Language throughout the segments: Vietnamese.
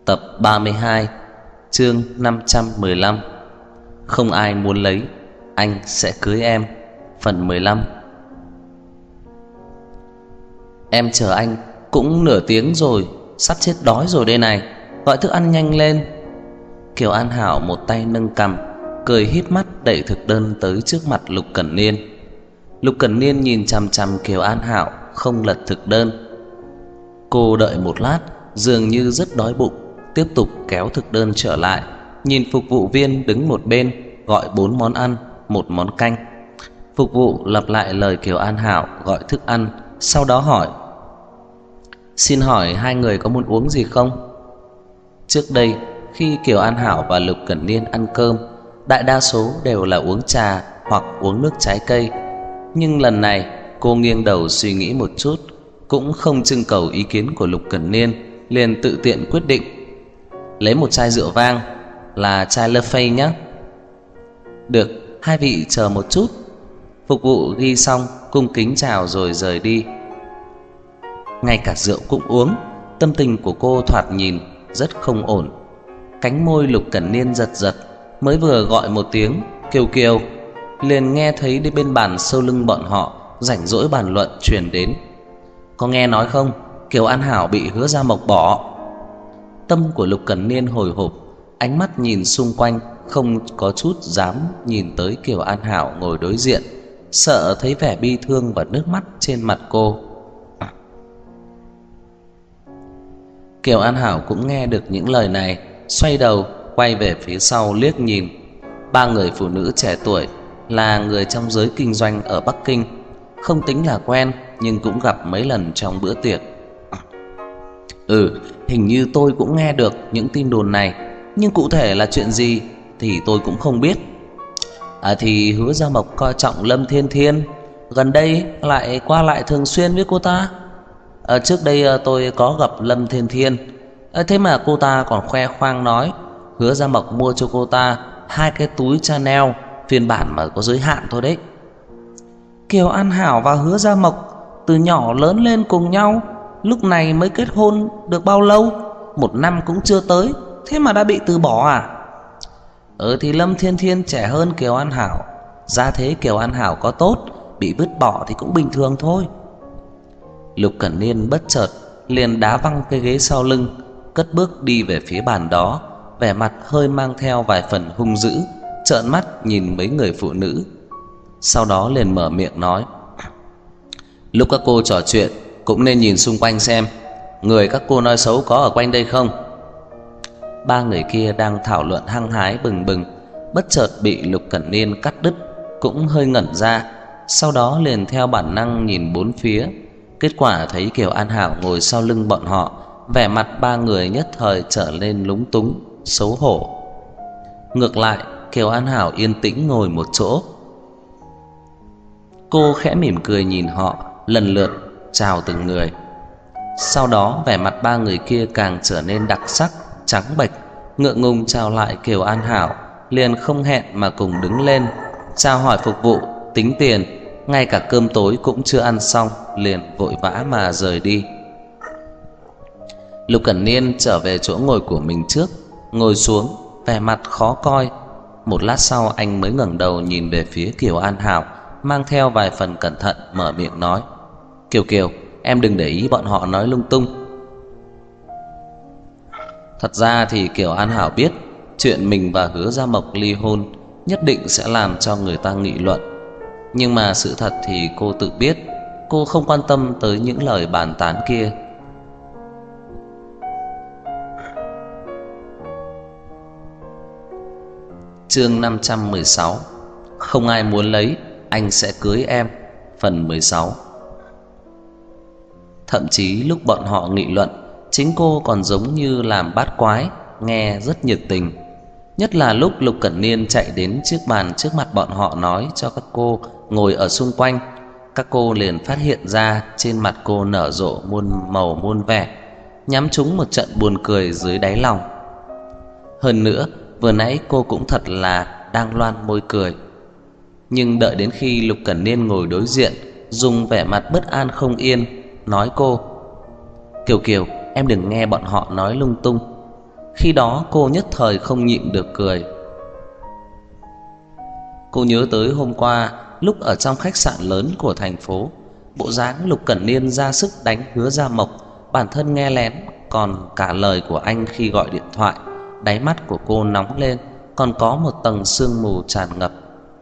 Tập 32, chương 515. Không ai muốn lấy, anh sẽ cưới em. Phần 15. Em chờ anh cũng nửa tiếng rồi, sắp chết đói rồi đây này, gọi thức ăn nhanh lên. Kiều An Hảo một tay nâng cằm, cười híp mắt đẩy thực đơn tới trước mặt Lục Cẩn Niên. Lục Cẩn Niên nhìn chằm chằm Kiều An Hảo, không lật thực đơn. Cô đợi một lát, dường như rất đói bụng, tiếp tục kéo thực đơn trở lại, nhìn phục vụ viên đứng một bên gọi 4 món ăn, 1 món canh. Phục vụ lặp lại lời Kiều An Hảo gọi thức ăn, sau đó hỏi: "Xin hỏi hai người có muốn uống gì không?" Trước đây, khi Kiều An Hảo và Lục Cẩn Niên ăn cơm, đại đa số đều là uống trà hoặc uống nước trái cây. Nhưng lần này, cô nghiêng đầu suy nghĩ một chút, cũng không trưng cầu ý kiến của Lục Cẩn Niên, liền tự tiện quyết định: "Lấy một chai rượu vang, là chai Le Fay nhé." "Được, hai vị chờ một chút." Phục vụ ghi xong, cung kính chào rồi rời đi. Ngay cả rượu cũng uống, tâm tình của cô thoạt nhìn rất không ổn. Cánh môi Lục Cẩn Niên giật giật, mới vừa gọi một tiếng "Kiều Kiều", liền nghe thấy đi bên bàn sau lưng bọn họ rảnh rỗi bàn luận truyền đến: "Có nghe nói không, Kiều An Hảo bị Hứa Gia Mộc bỏ." Tâm của Lục Cẩn Niên hồi hộp, ánh mắt nhìn xung quanh, không có chút dám nhìn tới Kiều An Hảo ngồi đối diện, sợ thấy vẻ bi thương và nước mắt trên mặt cô. Kiều An Hảo cũng nghe được những lời này, xoay đầu quay về phía sau liếc nhìn. 3 người phụ nữ trẻ tuổi, là người trong giới kinh doanh ở Bắc Kinh, không tính là quen nhưng cũng gặp mấy lần trong bữa tiệc. Hình như tôi cũng nghe được những tin đồn này, nhưng cụ thể là chuyện gì thì tôi cũng không biết. Thì Hứa Gia Mộc coi trọng Lâm Thiên Thiên, gần đây lại qua lại thường xuyên với cô ta. Trước đây tôi có gặp Lâm Thiên Thiên, thế mà cô ta còn khoe khoang nói Hứa Gia Mộc mua cho cô ta 2 cái túi Chanel phiên bản mà có giới hạn thôi đấy. Kiều An Hảo và Hứa Gia Mộc từ nhỏ lớn lên cùng nhau, lúc này mới kết hôn được bao lâu, 1 năm cũng chưa tới, thế mà đã bị từ bỏ à? Thì Lâm Thiên Thiên trẻ hơn Kiều An Hảo, gia thế Kiều An Hảo có tốt, bị vứt bỏ thì cũng bình thường thôi. Lục Cẩn Niên bất chợt liền đá văng cái ghế sau lưng, cất bước đi về phía bàn đó, vẻ mặt hơi mang theo vài phần hung dữ, trợn mắt nhìn mấy người phụ nữ. Sau đó liền mở miệng nói: "Lúc các cô trò chuyện cũng nên nhìn xung quanh xem người các cô nói xấu có ở quanh đây không." 3 người kia đang thảo luận hăng hái bừng bừng, bất chợt bị Lục Cẩn Niên cắt đứt, cũng hơi ngẩn ra, sau đó liền theo bản năng nhìn bốn phía. Kết quả thấy Kiều An Hảo ngồi sau lưng bọn họ, vẻ mặt 3 người nhất thời trở nên lúng túng, xấu hổ. Ngược lại, Kiều An Hảo yên tĩnh ngồi một chỗ. Cô khẽ mỉm cười nhìn họ, lần lượt chào từng người. Sau đó vẻ mặt 3 người kia càng trở nên đặc sắc, trắng bệch, ngượng ngùng chào lại Kiều An Hảo, liền không hẹn mà cùng đứng lên, chào hỏi phục vụ, tính tiền, ngay cả cơm tối cũng chưa ăn xong, liền vội vã mà rời đi. Lục Cẩn Niên trở về chỗ ngồi của mình trước, ngồi xuống, vẻ mặt khó coi. Một lát sau anh mới ngẩng đầu nhìn về phía Kiều An Hảo, mang theo vài phần cẩn thận mở miệng nói: "Kiều Kiều, em đừng để ý bọn họ nói lung tung." Thật ra thì Kiều An Hảo biết chuyện mình và Hứa Gia Mộc ly hôn nhất định sẽ làm cho người ta nghị luận, nhưng mà sự thật thì cô tự biết, cô không quan tâm tới những lời bàn tán kia. Chương 516. Không ai muốn lấy, anh sẽ cưới em. Phần 16. Thậm chí lúc bọn họ nghị luận, chính cô còn giống như làm bát quái, nghe rất nhiệt tình. Nhất là lúc Lục Cẩn Niên chạy đến chiếc bàn trước mặt bọn họ nói cho các cô ngồi ở xung quanh, các cô liền phát hiện ra trên mặt cô nở rộ muôn màu muôn vẻ, nhắm trúng một trận buồn cười dưới đáy lòng. Hơn nữa, vừa nãy cô cũng thật là đang loan môi cười. Nhưng đợi đến khi Lục Cẩn Niên ngồi đối diện, dùng vẻ mặt bất an không yên, nói cô: "Kiều Kiều, em đừng nghe bọn họ nói lung tung." Khi đó cô nhất thời không nhịn được cười. Cô nhớ tới hôm qua lúc ở trong khách sạn lớn của thành phố, bộ dáng Lục Cẩn Niên ra sức đánh Hứa Gia Mộc, bản thân nghe lén, còn cả lời của anh khi gọi điện thoại. Đáy mắt của cô nóng lên, còn có một tầng sương mù tràn ngập.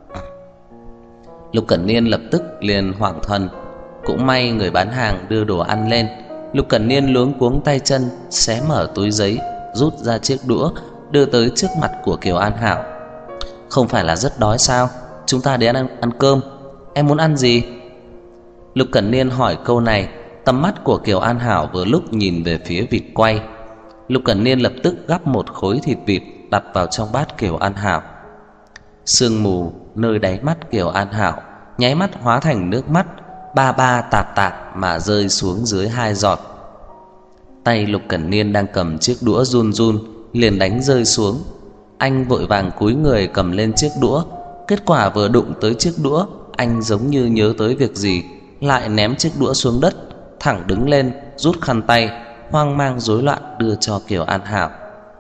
Lục Cẩn Niên lập tức liền hoảng thần. Cũng may người bán hàng đưa đồ ăn lên. Lục Cẩn Niên luống cuống tay chân, xé mở túi giấy, rút ra chiếc đũa, đưa tới trước mặt của Kiều An Hảo. Không phải là rất đói sao? Chúng ta đến ăn cơm. Em muốn ăn gì? Lục Cẩn Niên hỏi câu này, tầm mắt của Kiều An Hảo vừa lúc nhìn về phía vịt quay. Lục Cẩn Niên lập tức gắp một khối thịt vịt đặt vào trong bát Kiều An Hảo. Sương mù nơi đáy mắt Kiều An Hảo nháy mắt hóa thành nước mắt, ba ba tạt tạt mà rơi xuống dưới 2 giọt. Tay Lục Cẩn Niên đang cầm chiếc đũa run run, liền đánh rơi xuống. Anh vội vàng cúi người cầm lên chiếc đũa, kết quả vừa đụng tới chiếc đũa, anh giống như nhớ tới việc gì, lại ném chiếc đũa xuống đất, thẳng đứng lên, rút khăn tay, hoang mang rối loạn đưa cho Kiều An Hảo.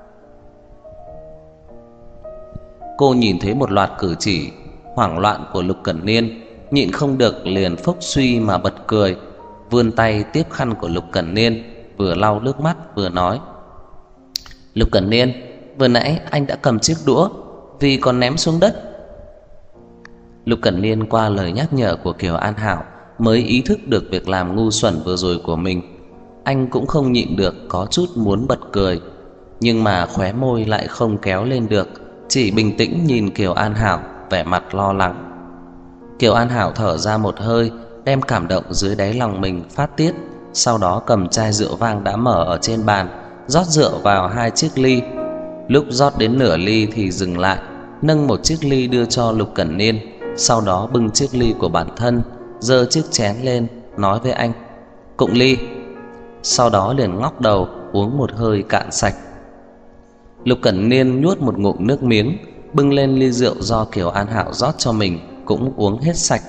Cô nhìn thấy một loạt cử chỉ hoảng loạn của Lục Cẩn Niên, nhịn không được liền phốc suy mà bật cười, vươn tay tiếp khăn của Lục Cẩn Niên, vừa lau nước mắt vừa nói: Lục Cẩn Niên, vừa nãy anh đã cầm chiếc đũa, vì còn ném xuống đất. Lục Cẩn Niên qua lời nhắc nhở của Kiều An Hảo mới ý thức được việc làm ngu xuẩn vừa rồi của mình. Anh cũng không nhịn được có chút muốn bật cười, nhưng mà khóe môi lại không kéo lên được, chỉ bình tĩnh nhìn Kiều An Hảo, vẻ mặt lo lắng. Kiều An Hảo thở ra một hơi, đem cảm động dưới đáy lòng mình phát tiết, sau đó cầm chai rượu vang đã mở ở trên bàn, rót rượu vào 2 chiếc ly. Lúc rót đến nửa ly thì dừng lại, nâng một chiếc ly đưa cho Lục Cẩn Niên, sau đó bưng chiếc ly của bản thân, giơ chiếc chén lên, nói với anh: Cụng ly. Sau đó liền ngóc đầu uống một hơi cạn sạch. Lục Cẩn Niên nuốt một ngụm nước miếng, bưng lên ly rượu do Kiều An Hảo rót cho mình, cũng uống hết sạch.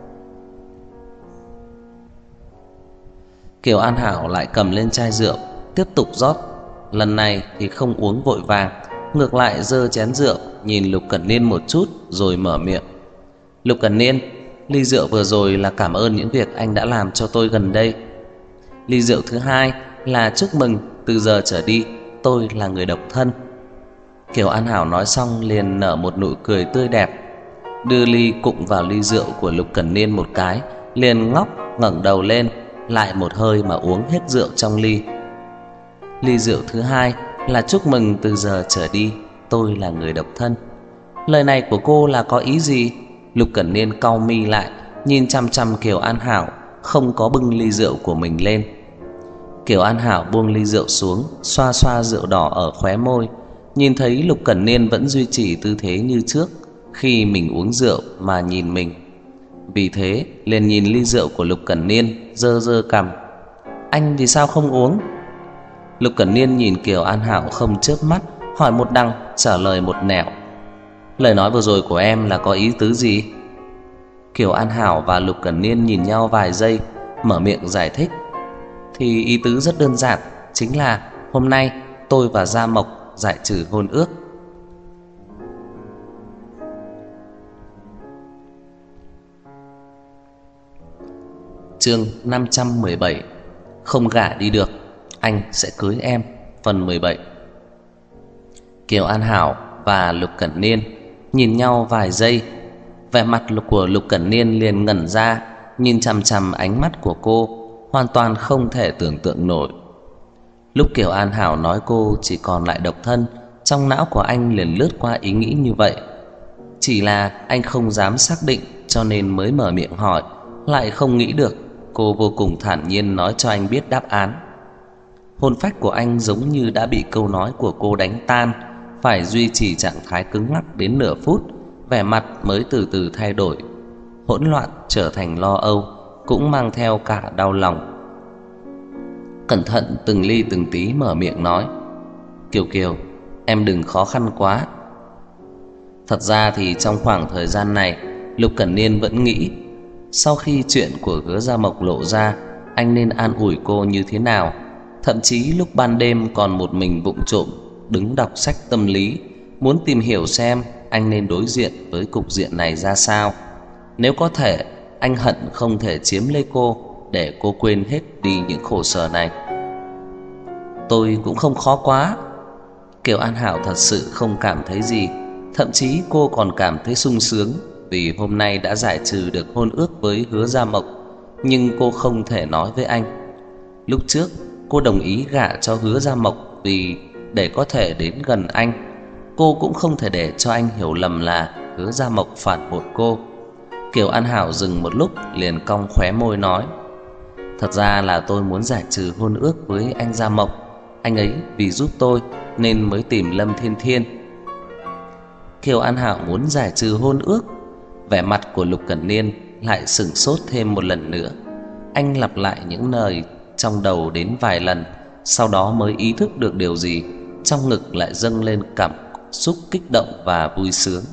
Kiều An Hảo lại cầm lên chai rượu, tiếp tục rót. Lần này thì không uống vội vàng, ngược lại giơ chén rượu nhìn Lục Cẩn Niên một chút rồi mở miệng: Lục Cẩn Niên, ly rượu vừa rồi là cảm ơn những việc anh đã làm cho tôi gần đây. Ly rượu thứ hai là chúc mừng từ giờ trở đi tôi là người độc thân. Kiều An Hảo nói xong liền nở một nụ cười tươi đẹp, đưa ly cụng vào ly rượu của Lục Cẩn Niên một cái, liền ngóc ngẩng đầu lên, lại một hơi mà uống hết rượu trong ly. Ly rượu thứ hai là chúc mừng từ giờ trở đi tôi là người độc thân. Lời này của cô là có ý gì? Lục Cẩn Niên cau mi lại, nhìn chăm chăm Kiều An Hảo, không có bưng ly rượu của mình lên. Kiều An Hảo buông ly rượu xuống, xoa xoa rượu đỏ ở khóe môi, nhìn thấy Lục Cẩn Niên vẫn duy trì tư thế như trước khi mình uống rượu mà nhìn mình. Vì thế liền nhìn ly rượu của Lục Cẩn Niên, giơ giơ cằm: Anh vì sao không uống? Lục Cẩn Niên nhìn Kiều An Hảo không chớp mắt, hỏi một đằng trả lời một nẻo: Lời nói vừa rồi của em là có ý tứ gì? Kiều An Hảo và Lục Cẩn Niên nhìn nhau vài giây, mở miệng giải thích: Thì ý tứ rất đơn giản, chính là hôm nay tôi và Gia Mộc giải trừ hôn ước. Chương 517: Không gả đi được, anh sẽ cưới em. Phần 17. Kiều An Hảo và Lục Cẩn Niên nhìn nhau vài giây, vẻ mặt của Lục Cẩn Niên liền ngẩn ra, nhìn chằm chằm ánh mắt của cô, hoàn toàn không thể tưởng tượng nổi. Lúc Kiều An Hảo nói cô chỉ còn lại độc thân, trong não của anh liền lướt qua ý nghĩ như vậy. Chỉ là anh không dám xác định, cho nên mới mở miệng hỏi, lại không nghĩ được cô vô cùng thản nhiên nói cho anh biết đáp án. Hồn phách của anh giống như đã bị câu nói của cô đánh tan, phải duy trì trạng thái cứng ngắc đến nửa phút, vẻ mặt mới từ từ thay đổi, hỗn loạn trở thành lo âu, cũng mang theo cả đau lòng. Cẩn thận từng ly từng tí mở miệng nói: Kiều Kiều, em đừng khó khăn quá. Thật ra thì trong khoảng thời gian này, Lục Cẩn Niên vẫn nghĩ, sau khi chuyện của Hứa Gia Mộc lộ ra, anh nên an ủi cô như thế nào. Thậm chí lúc ban đêm còn một mình vụng trộm đứng đọc sách tâm lý, muốn tìm hiểu xem anh nên đối diện với cục diện này ra sao. Nếu có thể, anh hận không thể chiếm lấy cô để cô quên hết đi những khổ sở này. Tôi cũng không khó quá. Kiều An Hảo thật sự không cảm thấy gì, thậm chí cô còn cảm thấy sung sướng vì hôm nay đã giải trừ được hôn ước với Hứa Gia Mộc. Nhưng cô không thể nói với anh. Lúc trước cô đồng ý gả cho Hứa Gia Mộc vì để có thể đến gần anh. Cô cũng không thể để cho anh hiểu lầm là Hứa Gia Mộc phản bội cô. Kiều An Hảo dừng một lúc liền cong khóe môi nói: thật ra là tôi muốn giải trừ hôn ước với anh Gia Mộc. Anh ấy vì giúp tôi nên mới tìm Lâm Thiên Thiên. Kiều An Hảo muốn giải trừ hôn ước. Vẻ mặt của Lục Cẩn Niên lại sửng sốt thêm một lần nữa. Anh lặp lại những lời trong đầu đến vài lần, sau đó mới ý thức được điều gì. Trong ngực lại dâng lên cảm xúc kích động và vui sướng.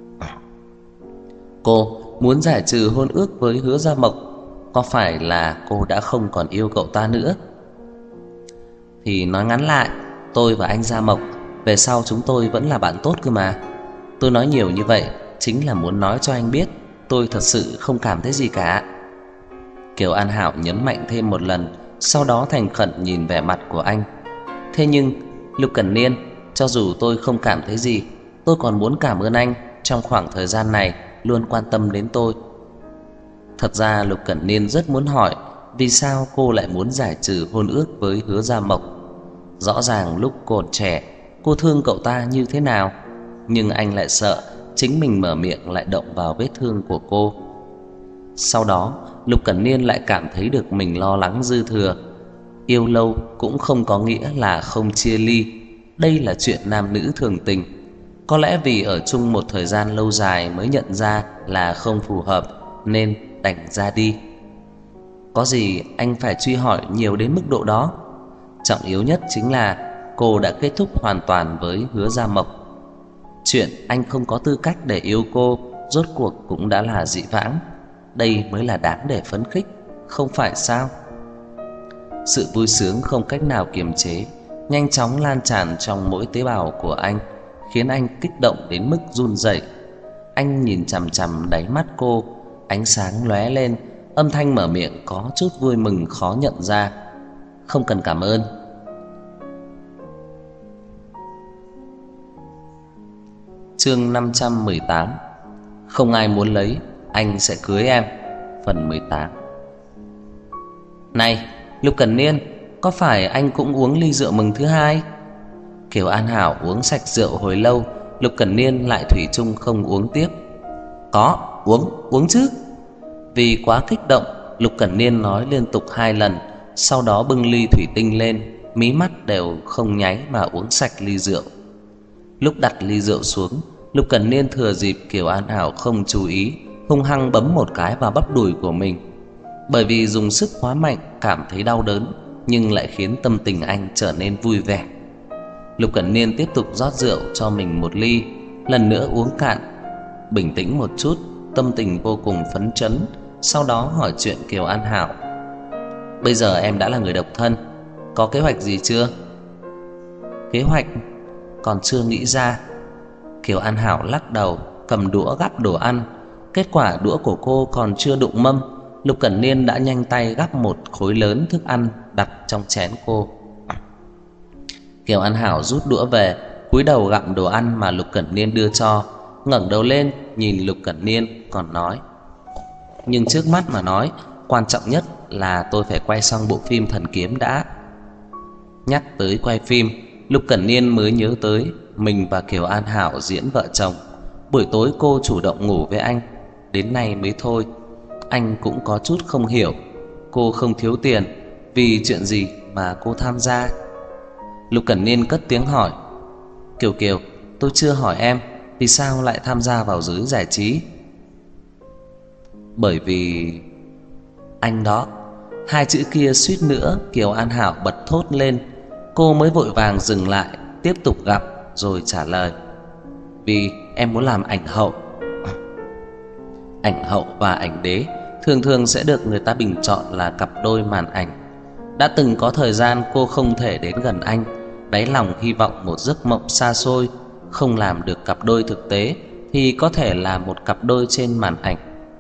Cô muốn giải trừ hôn ước với Hứa Gia Mộc, có phải là cô đã không còn yêu cậu ta nữa? Thì nói ngắn lại, tôi và anh Gia Mộc về sau chúng tôi vẫn là bạn tốt cơ mà. Tôi nói nhiều như vậy chính là muốn nói cho anh biết tôi thật sự không cảm thấy gì cả. Kiều An Hảo nhấn mạnh thêm một lần, sau đó thành khẩn nhìn vẻ mặt của anh. Thế nhưng Lục Cẩn Niên, cho dù tôi không cảm thấy gì, tôi còn muốn cảm ơn anh trong khoảng thời gian này luôn quan tâm đến tôi. Thật ra Lục Cẩn Niên rất muốn hỏi vì sao cô lại muốn giải trừ hôn ước với Hứa Gia Mộc. Rõ ràng lúc còn trẻ cô thương cậu ta như thế nào, nhưng anh lại sợ chính mình mở miệng lại động vào vết thương của cô. Sau đó Lục Cẩn Niên lại cảm thấy được mình lo lắng dư thừa. Yêu lâu cũng không có nghĩa là không chia ly. Đây là chuyện nam nữ thường tình. Có lẽ vì ở chung một thời gian lâu dài mới nhận ra là không phù hợp nên đành ra đi. Có gì anh phải truy hỏi nhiều đến mức độ đó? Trọng yếu nhất chính là cô đã kết thúc hoàn toàn với Hứa Gia Mộc. Chuyện anh không có tư cách để yêu cô rốt cuộc cũng đã là dị vãng. Đây mới là đáng để phấn khích, không phải sao? Sự vui sướng không cách nào kiềm chế nhanh chóng lan tràn trong mỗi tế bào của anh, khiến anh kích động đến mức run rẩy. Anh nhìn chằm chằm đáy mắt cô, ánh sáng lóe lên, âm thanh mở miệng có chút vui mừng khó nhận ra. Không cần cảm ơn. Chương 518. Không ai muốn lấy, anh sẽ cưới em. Phần 18. Này, Lục Cẩn Niên, có phải anh cũng uống ly rượu mừng thứ hai? Kiều An Hảo uống sạch rượu hồi lâu, Lục Cẩn Niên lại thủy chung không uống tiếp. Có, uống chứ. Vì quá kích động, Lục Cẩn Niên nói liên tục 2 lần, sau đó bưng ly thủy tinh lên, mí mắt đều không nháy mà uống sạch ly rượu. Lúc đặt ly rượu xuống, Lục Cẩn Niên thừa dịp Kiều An Hảo không chú ý, hung hăng bấm một cái vào bắp đùi của mình. Bởi vì dùng sức quá mạnh cảm thấy đau đớn, nhưng lại khiến tâm tình anh trở nên vui vẻ. Lục Cẩn Niên tiếp tục rót rượu cho mình một ly, lần nữa uống cạn. Bình tĩnh một chút, tâm tình vô cùng phấn chấn, sau đó hỏi chuyện Kiều An Hảo. Bây giờ em đã là người độc thân, có kế hoạch gì chưa? Kế hoạch? Còn chưa nghĩ ra. Kiều An Hảo lắc đầu, cầm đũa gắp đồ ăn. Kết quả đũa của cô còn chưa đụng mâm, Lục Cẩn Niên đã nhanh tay gắp một khối lớn thức ăn đặt trong chén cô. Kiều An Hảo rút đũa về, cúi đầu gặm đồ ăn mà Lục Cẩn Niên đưa cho, ngẩng đầu lên nhìn Lục Cẩn Niên còn nói: nhưng trước mắt mà nói, quan trọng nhất là tôi phải quay xong bộ phim Thần Kiếm đã. Nhắc tới quay phim, Lục Cẩn Niên mới nhớ tới mình và Kiều An Hảo diễn vợ chồng. Buổi tối cô chủ động ngủ với anh, đến nay mới thôi. Anh cũng có chút không hiểu, cô không thiếu tiền, vì chuyện gì mà cô tham gia? Lục Cẩn Niên cất tiếng hỏi: Kiều Kiều, tôi chưa hỏi em, vì sao lại tham gia vào giới giải trí? Bởi vì... Anh đó. Hai chữ kia suýt nữa Kiều An Hảo bật thốt lên. Cô mới vội vàng dừng lại, tiếp tục gặp rồi trả lời: vì em muốn làm ảnh hậu. Ảnh hậu và ảnh đế thường thường sẽ được người ta bình chọn là cặp đôi màn ảnh. Đã từng có thời gian cô không thể đến gần anh, đáy lòng hy vọng một giấc mộng xa xôi, không làm được cặp đôi thực tế thì có thể là một cặp đôi trên màn ảnh.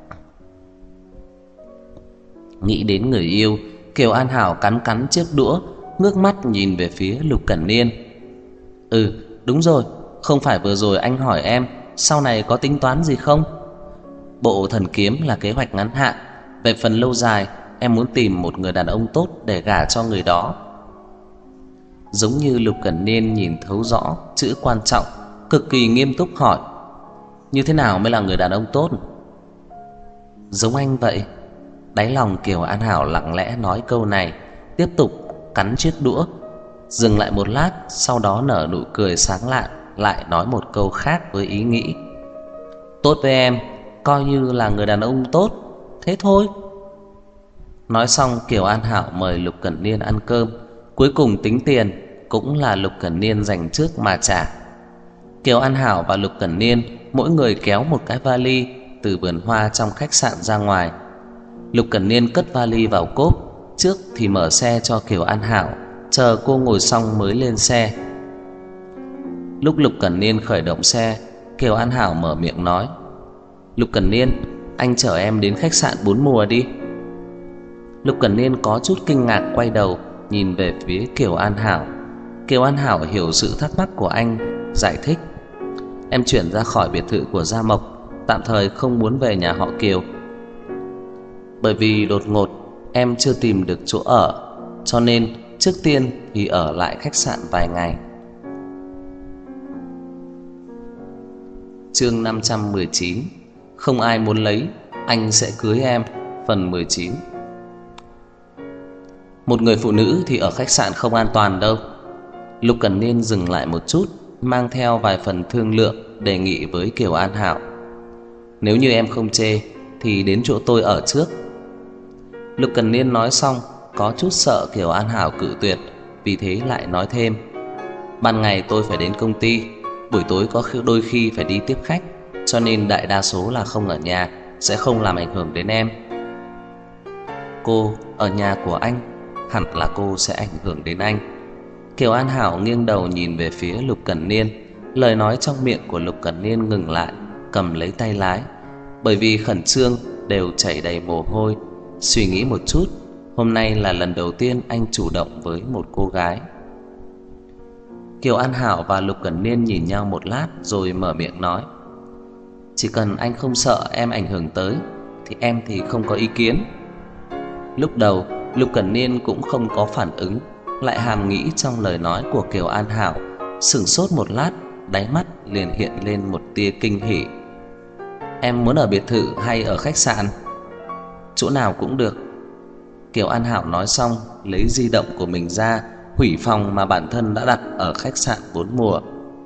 Nghĩ đến người yêu, Kiều An Hảo cắn cắn chiếc đũa, ngước mắt nhìn về phía Lục Cẩn Niên. Đúng rồi, không phải vừa rồi anh hỏi em sau này có tính toán gì không? Bộ thần kiếm là kế hoạch ngắn hạn, về phần lâu dài em muốn tìm một người đàn ông tốt để gả cho người đó. Giống như Lục Cẩn Niên nhìn thấu rõ chữ quan trọng, cực kỳ nghiêm túc hỏi: như thế nào mới là người đàn ông tốt? Giống anh vậy. Đáy lòng Kiều An Hảo lặng lẽ nói câu này, tiếp tục cắn chiếc đũa, dừng lại một lát, sau đó nở nụ cười sáng lạn, lại nói một câu khác với ý nghĩ: tốt với em, coi như là người đàn ông tốt, thế thôi. Nói xong, Kiều An Hảo mời Lục Cẩn Niên ăn cơm. Cuối cùng tính tiền cũng là Lục Cẩn Niên dành trước mà trả. Kiều An Hảo và Lục Cẩn Niên mỗi người kéo một cái vali từ vườn hoa trong khách sạn ra ngoài. Lục Cẩn Niên cất vali vào cốp, trước thì mở xe cho Kiều An Hảo, chờ cô ngồi xong mới lên xe. Lúc Lục Cẩn Niên khởi động xe, Kiều An Hảo mở miệng nói: Lục Cẩn Niên, anh chở em đến khách sạn 4 mùa đi. Lục Cẩn Niên có chút kinh ngạc quay đầu nhìn về phía Kiều An Hảo. Kiều An Hảo hiểu sự thắc mắc của anh, giải thích: em chuyển ra khỏi biệt thự của Gia Mộc, tạm thời không muốn về nhà họ Kiều. Bởi vì đột ngột em chưa tìm được chỗ ở, cho nên trước tiên thì ở lại khách sạn vài ngày. Chương 519: không ai muốn lấy, anh sẽ cưới em. Phần 19. Một người phụ nữ thì ở khách sạn không an toàn đâu. Lục Cẩn Niên dừng lại một chút, mang theo vài phần thương lượng, đề nghị với Kiều An Hảo: nếu như em không chê thì đến chỗ tôi ở trước. Lục Cẩn Niên nói xong, có chút sợ Kiều An Hảo cự tuyệt, vì thế lại nói thêm: ban ngày tôi phải đến công ty, buổi tối có đôi khi phải đi tiếp khách, cho nên đại đa số là không ở nhà, sẽ không làm ảnh hưởng đến em. Cô ở nhà của anh, hẳn là cô sẽ ảnh hưởng đến anh. Kiều An Hảo nghiêng đầu nhìn về phía Lục Cẩn Niên. Lời nói trong miệng của Lục Cẩn Niên ngừng lại, cầm lấy tay lái. Bởi vì khẩn trương đều chảy đầy mồ hôi. Suy nghĩ một chút, hôm nay là lần đầu tiên anh chủ động với một cô gái. Kiều An Hảo và Lục Cẩn Niên nhìn nhau một lát rồi mở miệng nói: chỉ cần anh không sợ em ảnh hưởng tới thì em thì không có ý kiến. Lúc đầu Lục Cẩn Niên cũng không có phản ứng, lại hàm nghĩ trong lời nói của Kiều An Hảo, sửng sốt một lát, đáy mắt liền hiện lên một tia kinh hỉ. Em muốn ở biệt thự hay ở khách sạn? Chỗ nào cũng được. Kiều An Hảo nói xong, lấy di động của mình ra, hủy phòng mà bản thân đã đặt ở khách sạn 4 mùa.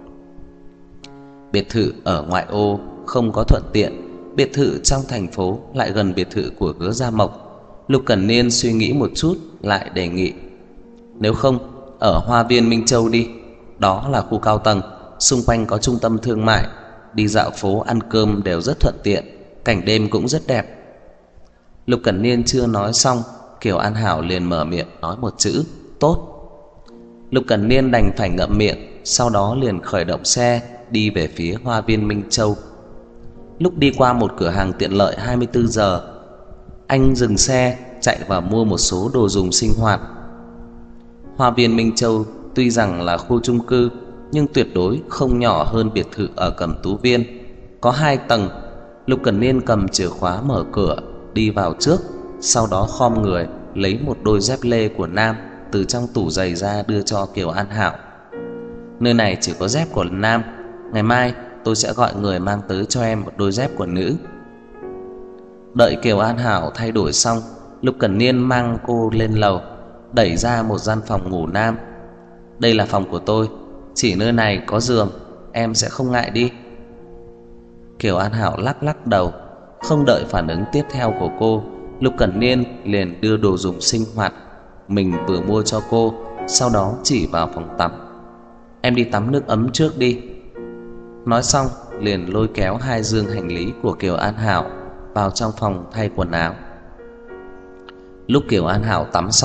Biệt thự ở ngoại ô không có thuận tiện, biệt thự trong thành phố lại gần biệt thự của Hứa Gia Mộc. Lục Cẩn Niên suy nghĩ một chút, lại đề nghị: nếu không, ở Hoa Viên Minh Châu đi. Đó là khu cao tầng, xung quanh có trung tâm thương mại, đi dạo phố ăn cơm đều rất thuận tiện, cảnh đêm cũng rất đẹp. Lục Cẩn Niên chưa nói xong, Kiều An Hảo liền mở miệng nói một chữ: tốt. Lục Cẩn Niên đành phải ngậm miệng, sau đó liền khởi động xe đi về phía Hoa Viên Minh Châu. Lúc đi qua một cửa hàng tiện lợi 24 giờ, anh dừng xe chạy vào mua một số đồ dùng sinh hoạt. Hoa Viên Minh Châu tuy rằng là khu chung cư, nhưng tuyệt đối không nhỏ hơn biệt thự ở Cẩm Tú Viên. Có 2 tầng. Lục Cẩn Niên cầm chìa khóa mở cửa, đi vào trước, sau đó khom người lấy một đôi dép lê của nam từ trong tủ giày ra đưa cho Kiều An Hảo. Nơi này chỉ có dép của nam, ngày mai tôi sẽ gọi người mang tới cho em một đôi dép của nữ. Đợi Kiều An Hảo thay đổi xong, Lục Cẩn Niên mang cô lên lầu, đẩy ra một gian phòng ngủ nam. Đây là phòng của tôi, chỉ nơi này có giường, em sẽ không ngại đi. Kiều An Hảo lắc lắc đầu. Không đợi phản ứng tiếp theo của cô, Lục Cẩn Niên liền đưa đồ dùng sinh hoạt mình vừa mua cho cô, sau đó chỉ vào phòng tắm: em đi tắm nước ấm trước đi. Nói xong liền lôi kéo 2 dương hành lý của Kiều An Hảo vào trong phòng thay quần áo. Lúc Kiều An Hảo tắm xong,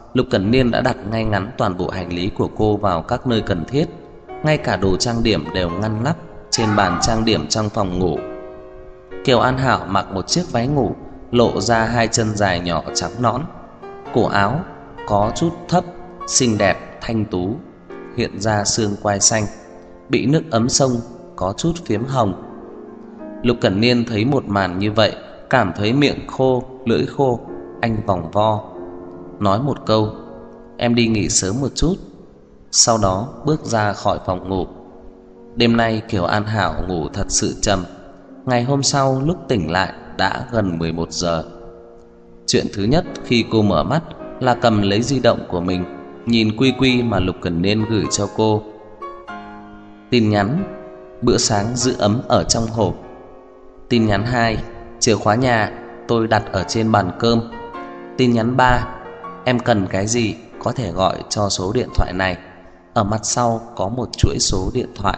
Lục Cẩn Niên đã đặt ngay ngắn toàn bộ hành lý của cô vào các nơi cần thiết. Ngay cả đồ trang điểm đều ngăn nắp trên bàn trang điểm trong phòng ngủ. Kiều An Hảo mặc một chiếc váy ngủ, lộ ra hai chân dài nhỏ trắng nõn. Cổ áo có chút thấp, xinh đẹp thanh tú, hiện ra xương quai xanh, bị nước ấm xông có chút phiếm hồng. Lục Cẩn Niên thấy một màn như vậy, cảm thấy miệng khô, lưỡi khô. Anh vòng vo nói một câu: "Em đi nghỉ sớm một chút." Sau đó bước ra khỏi phòng ngủ. Đêm nay Kiều An Hảo ngủ thật sự trầm. Ngày hôm sau lúc tỉnh lại đã gần 11 giờ. Chuyện thứ nhất khi cô mở mắt là cầm lấy di động của mình, nhìn quy quy mà Lục Cẩn Niên gửi cho cô. Tin nhắn: "Bữa sáng giữ ấm ở trong hộp." Tin nhắn 2: "Chìa khóa nhà tôi đặt ở trên bàn cơm." Tin nhắn 3: "Em cần cái gì có thể gọi cho số điện thoại này." Ở mặt sau có một chuỗi số điện thoại.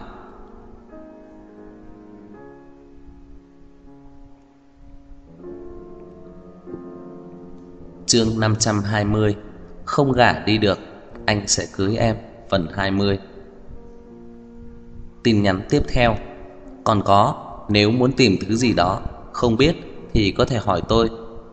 Chương 520: Không gả đi được, anh sẽ cưới em, phần 20. Tin nhắn tiếp theo: "Còn có, nếu muốn tìm thứ gì đó không biết thì có thể hỏi tôi."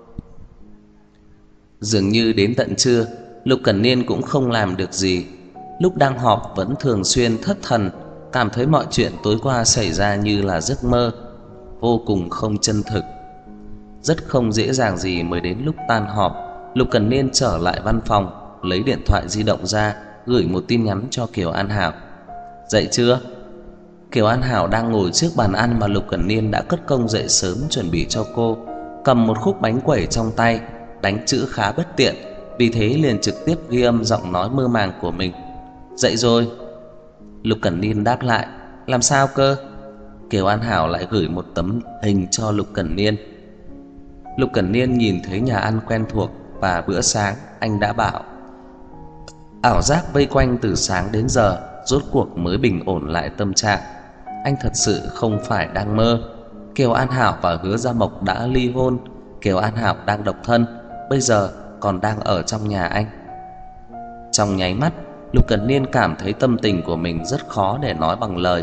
Dường như đến tận trưa, Lục Cẩn Niên cũng không làm được gì. Lúc đang họp vẫn thường xuyên thất thần, cảm thấy mọi chuyện tối qua xảy ra như là giấc mơ, vô cùng không chân thực. Rất không dễ dàng gì mới đến lúc tan họp, Lục Cẩn Niên trở lại văn phòng, lấy điện thoại di động ra, gửi một tin nhắn cho Kiều An Hảo. "Dậy chưa?" Kiều An Hảo đang ngồi trước bàn ăn mà Lục Cẩn Niên đã cất công dậy sớm chuẩn bị cho cô, cầm một khúc bánh quẩy trong tay, đánh chữ khá bất tiện, vì thế liền trực tiếp ghi âm giọng nói mơ màng của mình. "Dậy rồi." Lục Cẩn Niên đáp lại: "Làm sao cơ?" Kiều An Hảo lại gửi một tấm hình cho Lục Cẩn Niên. Lục Cẩn Niên nhìn thấy nhà ăn quen thuộc và bữa sáng anh đã bảo. Ảo giác vây quanh từ sáng đến giờ rốt cuộc mới bình ổn lại tâm trạng. Anh thật sự không phải đang mơ. Kiều An Hảo và Hứa Gia Mộc đã ly hôn, Kiều An Hảo đang độc thân, bây giờ còn đang ở trong nhà anh. Trong nháy mắt, Lục Cẩn Niên cảm thấy tâm tình của mình rất khó để nói bằng lời.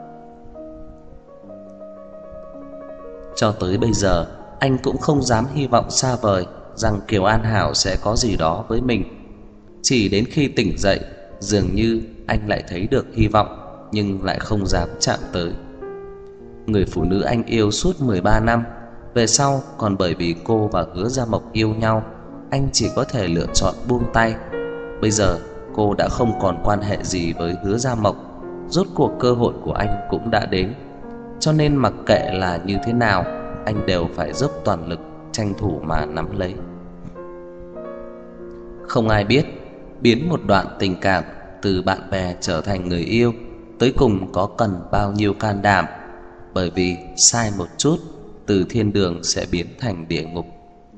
Cho tới bây giờ, anh cũng không dám hy vọng xa vời rằng Kiều An Hảo sẽ có gì đó với mình. Chỉ đến khi tỉnh dậy, dường như anh lại thấy được hy vọng, nhưng lại không dám chạm tới. Người phụ nữ anh yêu suốt 13 năm, về sau còn bởi vì cô và Hứa Gia Mộc yêu nhau, anh chỉ có thể lựa chọn buông tay. Bây giờ cô đã không còn quan hệ gì với Hứa Gia Mộc, rốt cuộc cơ hội của anh cũng đã đến. Cho nên mặc kệ là như thế nào, anh đều phải dốc toàn lực tranh thủ mà nắm lấy. Không ai biết biến một đoạn tình cảm từ bạn bè trở thành người yêu tới cùng có cần bao nhiêu can đảm, bởi vì sai một chút, từ thiên đường sẽ biến thành địa ngục.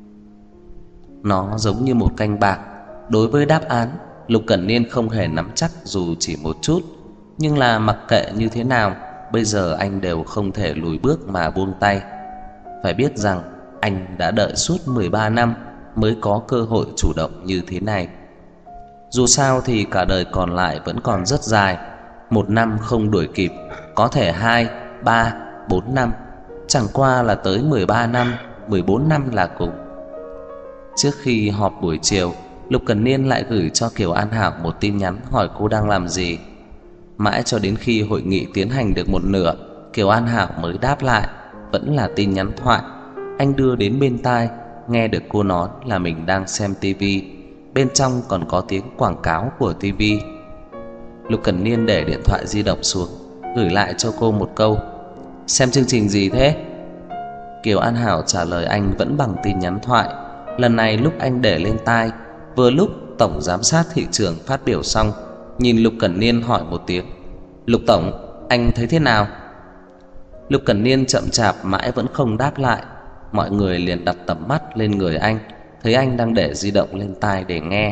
Nó giống như một canh bạc. Đối với đáp án, Lục Cẩn Niên không hề nắm chắc dù chỉ một chút, nhưng là mặc kệ như thế nào, bây giờ anh đều không thể lùi bước mà buông tay. Phải biết rằng anh đã đợi suốt 13 năm mới có cơ hội chủ động như thế này. Dù sao thì cả đời còn lại vẫn còn rất dài. 1 năm không đuổi kịp, có thể 2, 3, 4 năm, chẳng qua là tới 13 năm, 14 năm là cùng. Trước khi họp buổi chiều, Lục Cẩn Niên lại gửi cho Kiều An Hảo một tin nhắn hỏi cô đang làm gì. Mãi cho đến khi hội nghị tiến hành được một nửa, Kiều An Hảo mới đáp lại, vẫn là tin nhắn thoại. Anh đưa đến bên tai, nghe được cô nói là mình đang xem tivi, bên trong còn có tiếng quảng cáo của tivi. Lục Cẩn Niên để điện thoại di động xuống, gửi lại cho cô một câu: "Xem chương trình gì thế?" Kiều An Hảo trả lời anh vẫn bằng tin nhắn thoại. Lần này lúc anh để lên tai, vừa lúc tổng giám sát thị trường phát biểu xong, nhìn Lục Cẩn Niên hỏi một tiếng: "Lục tổng, anh thấy thế nào?" Lục Cẩn Niên chậm chạp mãi vẫn không đáp lại. Mọi người liền đặt tầm mắt lên người anh, thấy anh đang để di động lên tai để nghe.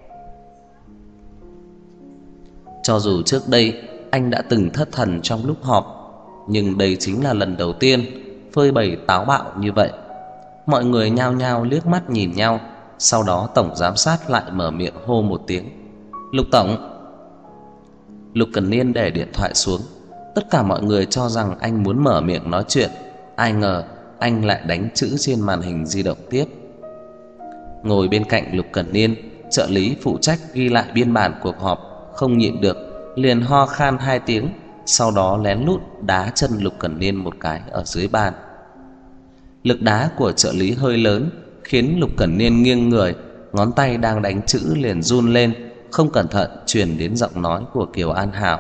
Cho dù trước đây anh đã từng thất thần trong lúc họp, nhưng đây chính là lần đầu tiên phơi bày táo bạo như vậy. Mọi người nhao nhao liếc mắt nhìn nhau, Sau đó tổng giám sát lại mở miệng hô một tiếng: "Lục tổng." Lục Cẩn Niên để điện thoại xuống. Tất cả mọi người cho rằng anh muốn mở miệng nói chuyện, ai ngờ anh lại đánh chữ trên màn hình di động tiếp. Ngồi bên cạnh Lục Cẩn Niên, trợ lý phụ trách ghi lại biên bản cuộc họp không nhịn được liền ho khan 2 tiếng, sau đó lén lút đá chân Lục Cẩn Niên một cái ở dưới bàn. Lực đá của trợ lý hơi lớn khiến Lục Cẩn Niên nghiêng người, ngón tay đang đánh chữ liền run lên, không cẩn thận truyền đến giọng nói của Kiều An Hảo.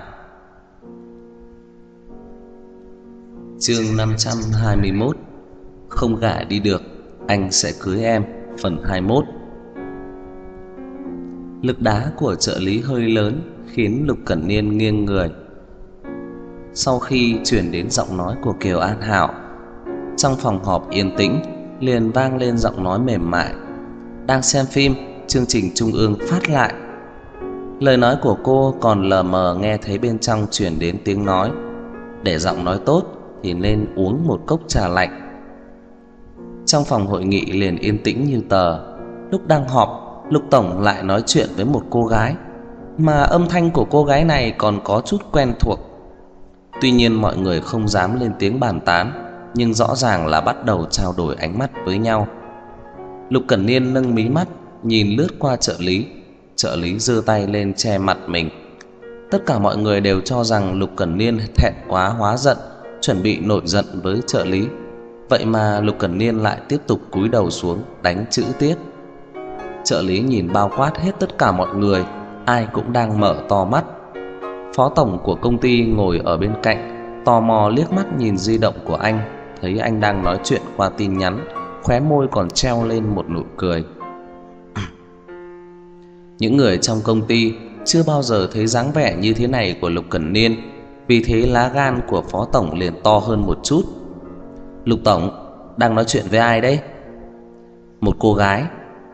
Chương 521: Không gả đi được, anh sẽ cưới em, phần 21. Lực đá của trợ lý hơi lớn khiến Lục Cẩn Niên nghiêng người. Sau khi truyền đến giọng nói của Kiều An Hảo, trong phòng họp yên tĩnh liền vang lên giọng nói mềm mại: "Đang xem phim, chương trình trung ương phát lại." Lời nói của cô còn lờ mờ nghe thấy bên trong truyền đến tiếng nói: "Để giọng nói tốt thì nên uống một cốc trà lạnh." Trong phòng hội nghị liền yên tĩnh như tờ. Lúc đang họp, Lục tổng lại nói chuyện với một cô gái, mà âm thanh của cô gái này còn có chút quen thuộc. Tuy nhiên mọi người không dám lên tiếng bàn tán, nhưng rõ ràng là bắt đầu trao đổi ánh mắt với nhau. Lục Cẩn Niên nâng mí mắt nhìn lướt qua trợ lý. Trợ lý giơ tay lên che mặt mình. Tất cả mọi người đều cho rằng Lục Cẩn Niên thẹn quá hóa giận, chuẩn bị nổi giận với trợ lý. Vậy mà Lục Cẩn Niên lại tiếp tục cúi đầu xuống đánh chữ tiếp. Trợ lý nhìn bao quát hết tất cả mọi người, ai cũng đang mở to mắt. Phó tổng của công ty ngồi ở bên cạnh, tò mò liếc mắt nhìn di động của anh, thấy anh đang nói chuyện qua tin nhắn, khóe môi còn treo lên một nụ cười. Những người trong công ty chưa bao giờ thấy dáng vẻ như thế này của Lục Cẩn Niên, vì thế lá gan của phó tổng liền to hơn một chút. "Lục tổng, đang nói chuyện với ai đấy?" "Một cô gái."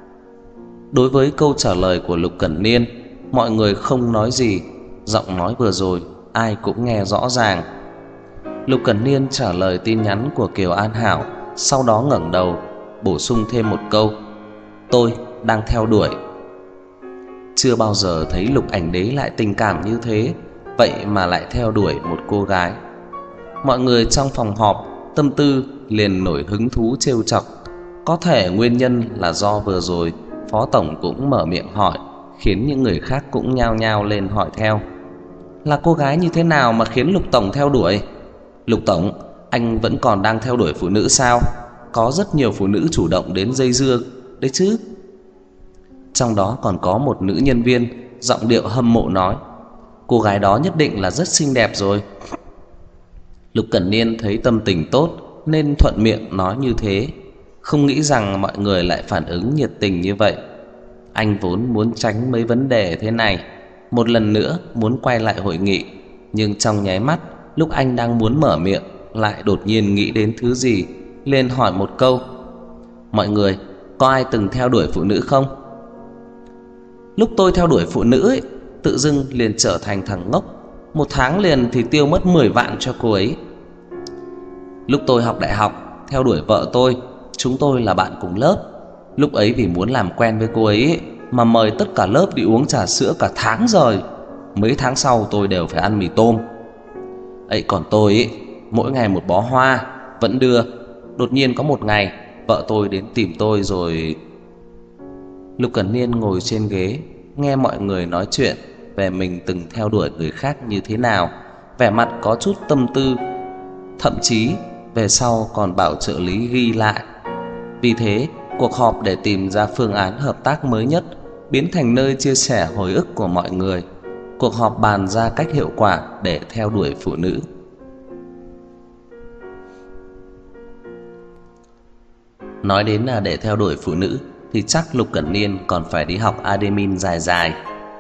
Đối với câu trả lời của Lục Cẩn Niên, mọi người không nói gì. Giọng nói vừa rồi ai cũng nghe rõ ràng. Lục Cẩn Niên trả lời tin nhắn của Kiều An Hảo, sau đó ngẩng đầu bổ sung thêm một câu: "Tôi đang theo đuổi." Chưa bao giờ thấy Lục Ảnh Đế lại tình cảm như thế, vậy mà lại theo đuổi một cô gái. Mọi người trong phòng họp tâm tư liền nổi hứng thú trêu chọc. Có thể nguyên nhân là do vừa rồi phó tổng cũng mở miệng hỏi, khiến những người khác cũng nhao nhao lên hỏi theo: "Là cô gái như thế nào mà khiến Lục tổng theo đuổi? Lục tổng, anh vẫn còn đang theo đuổi phụ nữ sao? Có rất nhiều phụ nữ chủ động đến dây dưa đấy chứ." Trong đó còn có một nữ nhân viên giọng điệu hâm mộ nói: "Cô gái đó nhất định là rất xinh đẹp rồi." Lục Cẩn Niên thấy tâm tình tốt nên thuận miệng nói như thế, không nghĩ rằng mọi người lại phản ứng nhiệt tình như vậy. Anh vốn muốn tránh mấy vấn đề thế này, một lần nữa muốn quay lại hội nghị, nhưng trong nháy mắt lúc anh đang muốn mở miệng lại đột nhiên nghĩ đến thứ gì, liền hỏi một câu: "Mọi người có ai từng theo đuổi phụ nữ không?" "Lúc tôi theo đuổi phụ nữ ấy, tự dưng liền trở thành thằng ngốc. 1 tháng liền thì tiêu mất 10 vạn cho cô ấy. Lúc tôi học đại học, theo đuổi vợ tôi, chúng tôi là bạn cùng lớp. Lúc ấy vì muốn làm quen với cô ấy mà mời tất cả lớp đi uống trà sữa cả tháng rồi. Mấy tháng sau tôi đều phải ăn mì tôm. Ấy còn tôi ấy, mỗi ngày một bó hoa, vẫn đưa. Đột nhiên có một ngày, vợ tôi đến tìm tôi rồi." Lục Cẩn Niên ngồi trên ghế, nghe mọi người nói chuyện về mình từng theo đuổi người khác như thế nào, vẻ mặt có chút tâm tư. Thậm chí về sau còn bảo trợ lý ghi lại. Vì thế, cuộc họp để tìm ra phương án hợp tác mới nhất biến thành nơi chia sẻ hồi ức của mọi người. Cuộc họp bàn ra cách hiệu quả để theo đuổi phụ nữ. Nói đến là để theo đuổi phụ nữ thì chắc Lục Cẩn Niên còn phải đi học admin dài dài.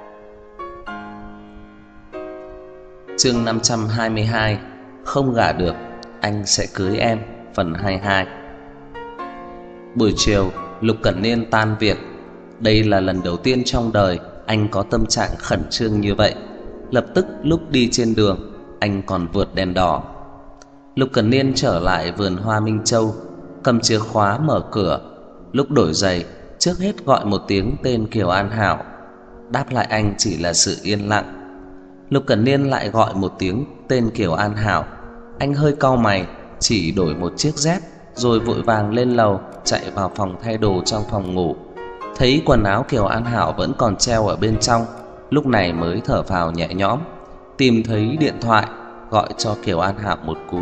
Chương 522: Không gả được, anh sẽ cưới em, phần 22. Buổi chiều, Lục Cẩn Niên tan việc. Đây là lần đầu tiên trong đời anh có tâm trạng khẩn trương như vậy. Lập tức lúc đi trên đường, anh còn vượt đèn đỏ. Lục Cẩn Niên trở lại vườn hoa Minh Châu, cầm chìa khóa mở cửa. Lúc đổi giày, trước hết gọi một tiếng tên Kiều An Hảo. Đáp lại anh chỉ là sự yên lặng. Lục Cẩn Niên lại gọi một tiếng tên Kiều An Hảo. Anh hơi cau mày, chỉ đổi một chiếc dép, rồi vội vàng lên lầu chạy vào phòng thay đồ trong phòng ngủ. Thấy quần áo Kiều An Hảo vẫn còn treo ở bên trong, lúc này mới thở phào nhẹ nhõm. Tìm thấy điện thoại, gọi cho Kiều An Hảo một cú.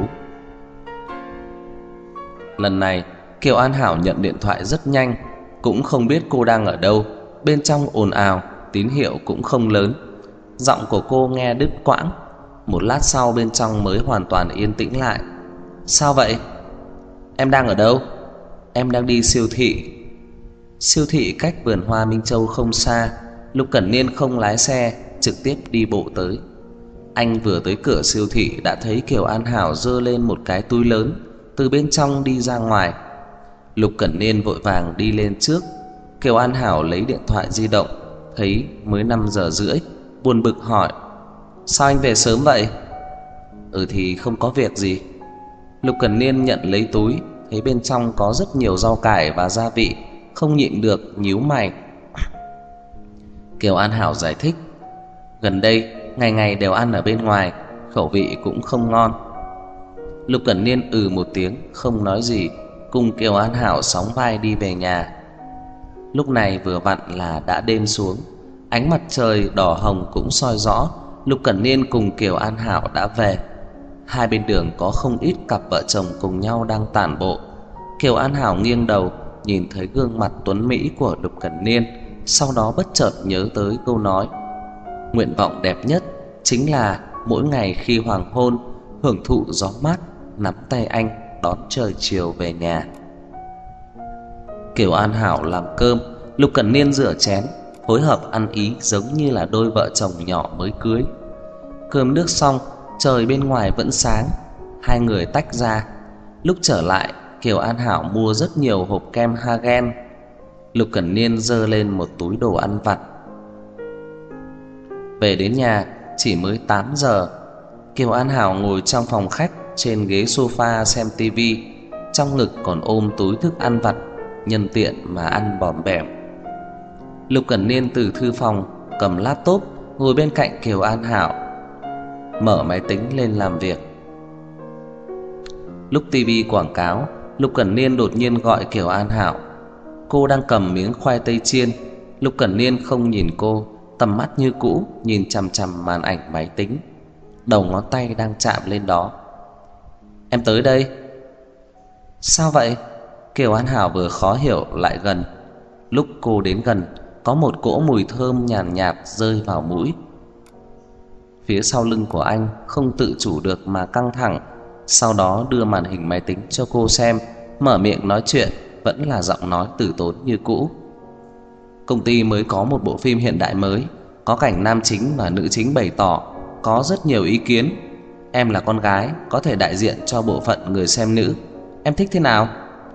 Lần này Kiều An Hảo nhận điện thoại rất nhanh, cũng không biết cô đang ở đâu. Bên trong ồn ào, tín hiệu cũng không lớn. Giọng của cô nghe đứt quãng. Một lát sau bên trong mới hoàn toàn yên tĩnh lại. Sao vậy? Em đang ở đâu? Em đang đi siêu thị. Siêu thị cách vườn hoa Minh Châu không xa. Lục Cẩn Niên không lái xe, trực tiếp đi bộ tới. Anh vừa tới cửa siêu thị đã thấy Kiều An Hảo giơ lên một cái túi lớn, từ bên trong đi ra ngoài. Lục Cẩn Niên vội vàng đi lên trước. Kiều An Hảo lấy điện thoại di động, thấy mới 5 giờ rưỡi, buồn bực hỏi: Sao anh về sớm vậy? Thì không có việc gì. Lục Cẩn Niên nhận lấy túi, thấy bên trong có rất nhiều rau cải và gia vị, không nhịn được nhíu mày. Kiều An Hảo giải thích: Gần đây ngày ngày đều ăn ở bên ngoài, khẩu vị cũng không ngon. Lục Cẩn Niên một tiếng, không nói gì, cùng Kiều An Hảo sóng vai đi về nhà. Lúc này vừa vặn là đã đêm xuống, ánh mặt trời đỏ hồng cũng soi rõ. Lục Cẩn Niên cùng Kiều An Hảo đã về. Hai bên đường có không ít cặp vợ chồng cùng nhau đang tản bộ. Kiều An Hảo nghiêng đầu, nhìn thấy gương mặt tuấn mỹ của Lục Cẩn Niên, sau đó bất chợt nhớ tới câu nói: Nguyện vọng đẹp nhất chính là mỗi ngày khi hoàng hôn, hưởng thụ gió mát, nắm tay anh đón trời chiều về nhà. Kiều An Hảo làm cơm, Lục Cẩn Niên rửa chén, phối hợp ăn ý giống như là đôi vợ chồng nhỏ mới cưới. Cơm nước xong, trời bên ngoài vẫn sáng. Hai người tách ra. Lúc trở lại, Kiều An Hảo mua rất nhiều hộp kem Hagen. Lục Cẩn Niên giơ lên một túi đồ ăn vặt. Về đến nhà chỉ mới 8 giờ. Kiều An Hảo ngồi trong phòng khách trên ghế sofa xem tivi, trong ngực còn ôm túi thức ăn vặt, nhân tiện mà ăn bỏm bẻm. Lục Cẩn Niên từ thư phòng cầm laptop ngồi bên cạnh Kiều An Hảo, mở máy tính lên làm việc. Lúc tivi quảng cáo, Lục Cẩn Niên đột nhiên gọi Kiều An Hảo. Cô đang cầm miếng khoai tây chiên. Lục Cẩn Niên không nhìn cô, tầm mắt như cũ nhìn chằm chằm màn ảnh máy tính. Đầu ngón tay đang chạm lên đó. Em tới đây. Sao vậy? Kiều An Hảo vừa khó hiểu lại gần. Lúc cô đến gần, có một cỗ mùi thơm nhàn nhạt rơi vào mũi. Phía sau lưng của anh không tự chủ được mà căng thẳng. Sau đó đưa màn hình máy tính cho cô xem, mở miệng nói chuyện vẫn là giọng nói từ tốn như cũ. Công ty mới có một bộ phim hiện đại mới, có cảnh nam chính và nữ chính bày tỏ có rất nhiều ý kiến. Em là con gái, có thể đại diện cho bộ phận người xem nữ. Em thích thế nào?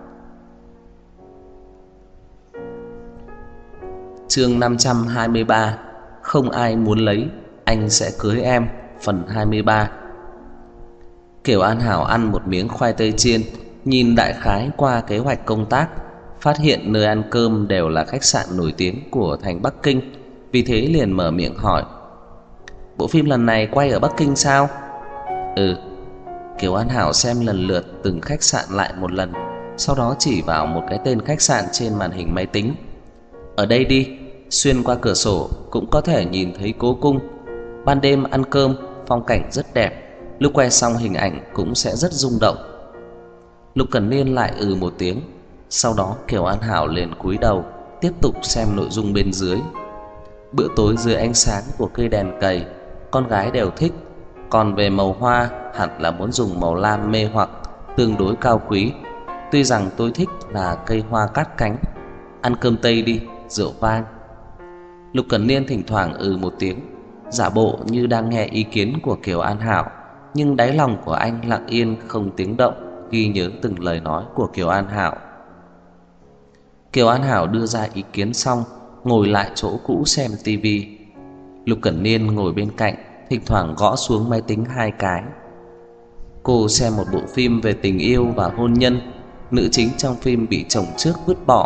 Chương 523: Không ai muốn lấy, anh sẽ cưới em, phần 23. Kiều An Hảo ăn một miếng khoai tây chiên, nhìn đại khái qua kế hoạch công tác, phát hiện nơi ăn cơm đều là khách sạn nổi tiếng của thành Bắc Kinh, vì thế liền mở miệng hỏi: Bộ phim lần này quay ở Bắc Kinh sao? Kiều An Hảo xem lần lượt từng khách sạn lại một lần, sau đó chỉ vào một cái tên khách sạn trên màn hình máy tính. Ở đây đi, xuyên qua cửa sổ cũng có thể nhìn thấy cố cung. Ban đêm ăn cơm, phong cảnh rất đẹp, lúc quay xong hình ảnh cũng sẽ rất rung động. Lục Cẩn Niên lại một tiếng. Sau đó Kiều An Hảo liền cúi đầu tiếp tục xem nội dung bên dưới. Bữa tối dưới ánh sáng của cây đèn cầy, con gái đều thích. Còn về màu hoa, hẳn là muốn dùng màu lam mê hoặc, tương đối cao quý. Tuy rằng tôi thích là cây hoa cát cánh. Ăn cơm Tây đi, rượu vang. Lục Cẩn Niên thỉnh thoảng một tiếng, giả bộ như đang nghe ý kiến của Kiều An Hảo, nhưng đáy lòng của anh lặng yên không tiếng động, ghi nhớ từng lời nói của Kiều An Hảo. Kiều An Hảo đưa ra ý kiến xong, ngồi lại chỗ cũ xem tivi. Lục Cẩn Niên ngồi bên cạnh, thỉnh thoảng gõ xuống máy tính 2 cái. Cô xem một bộ phim về tình yêu và hôn nhân. Nữ chính trong phim bị chồng trước vứt bỏ,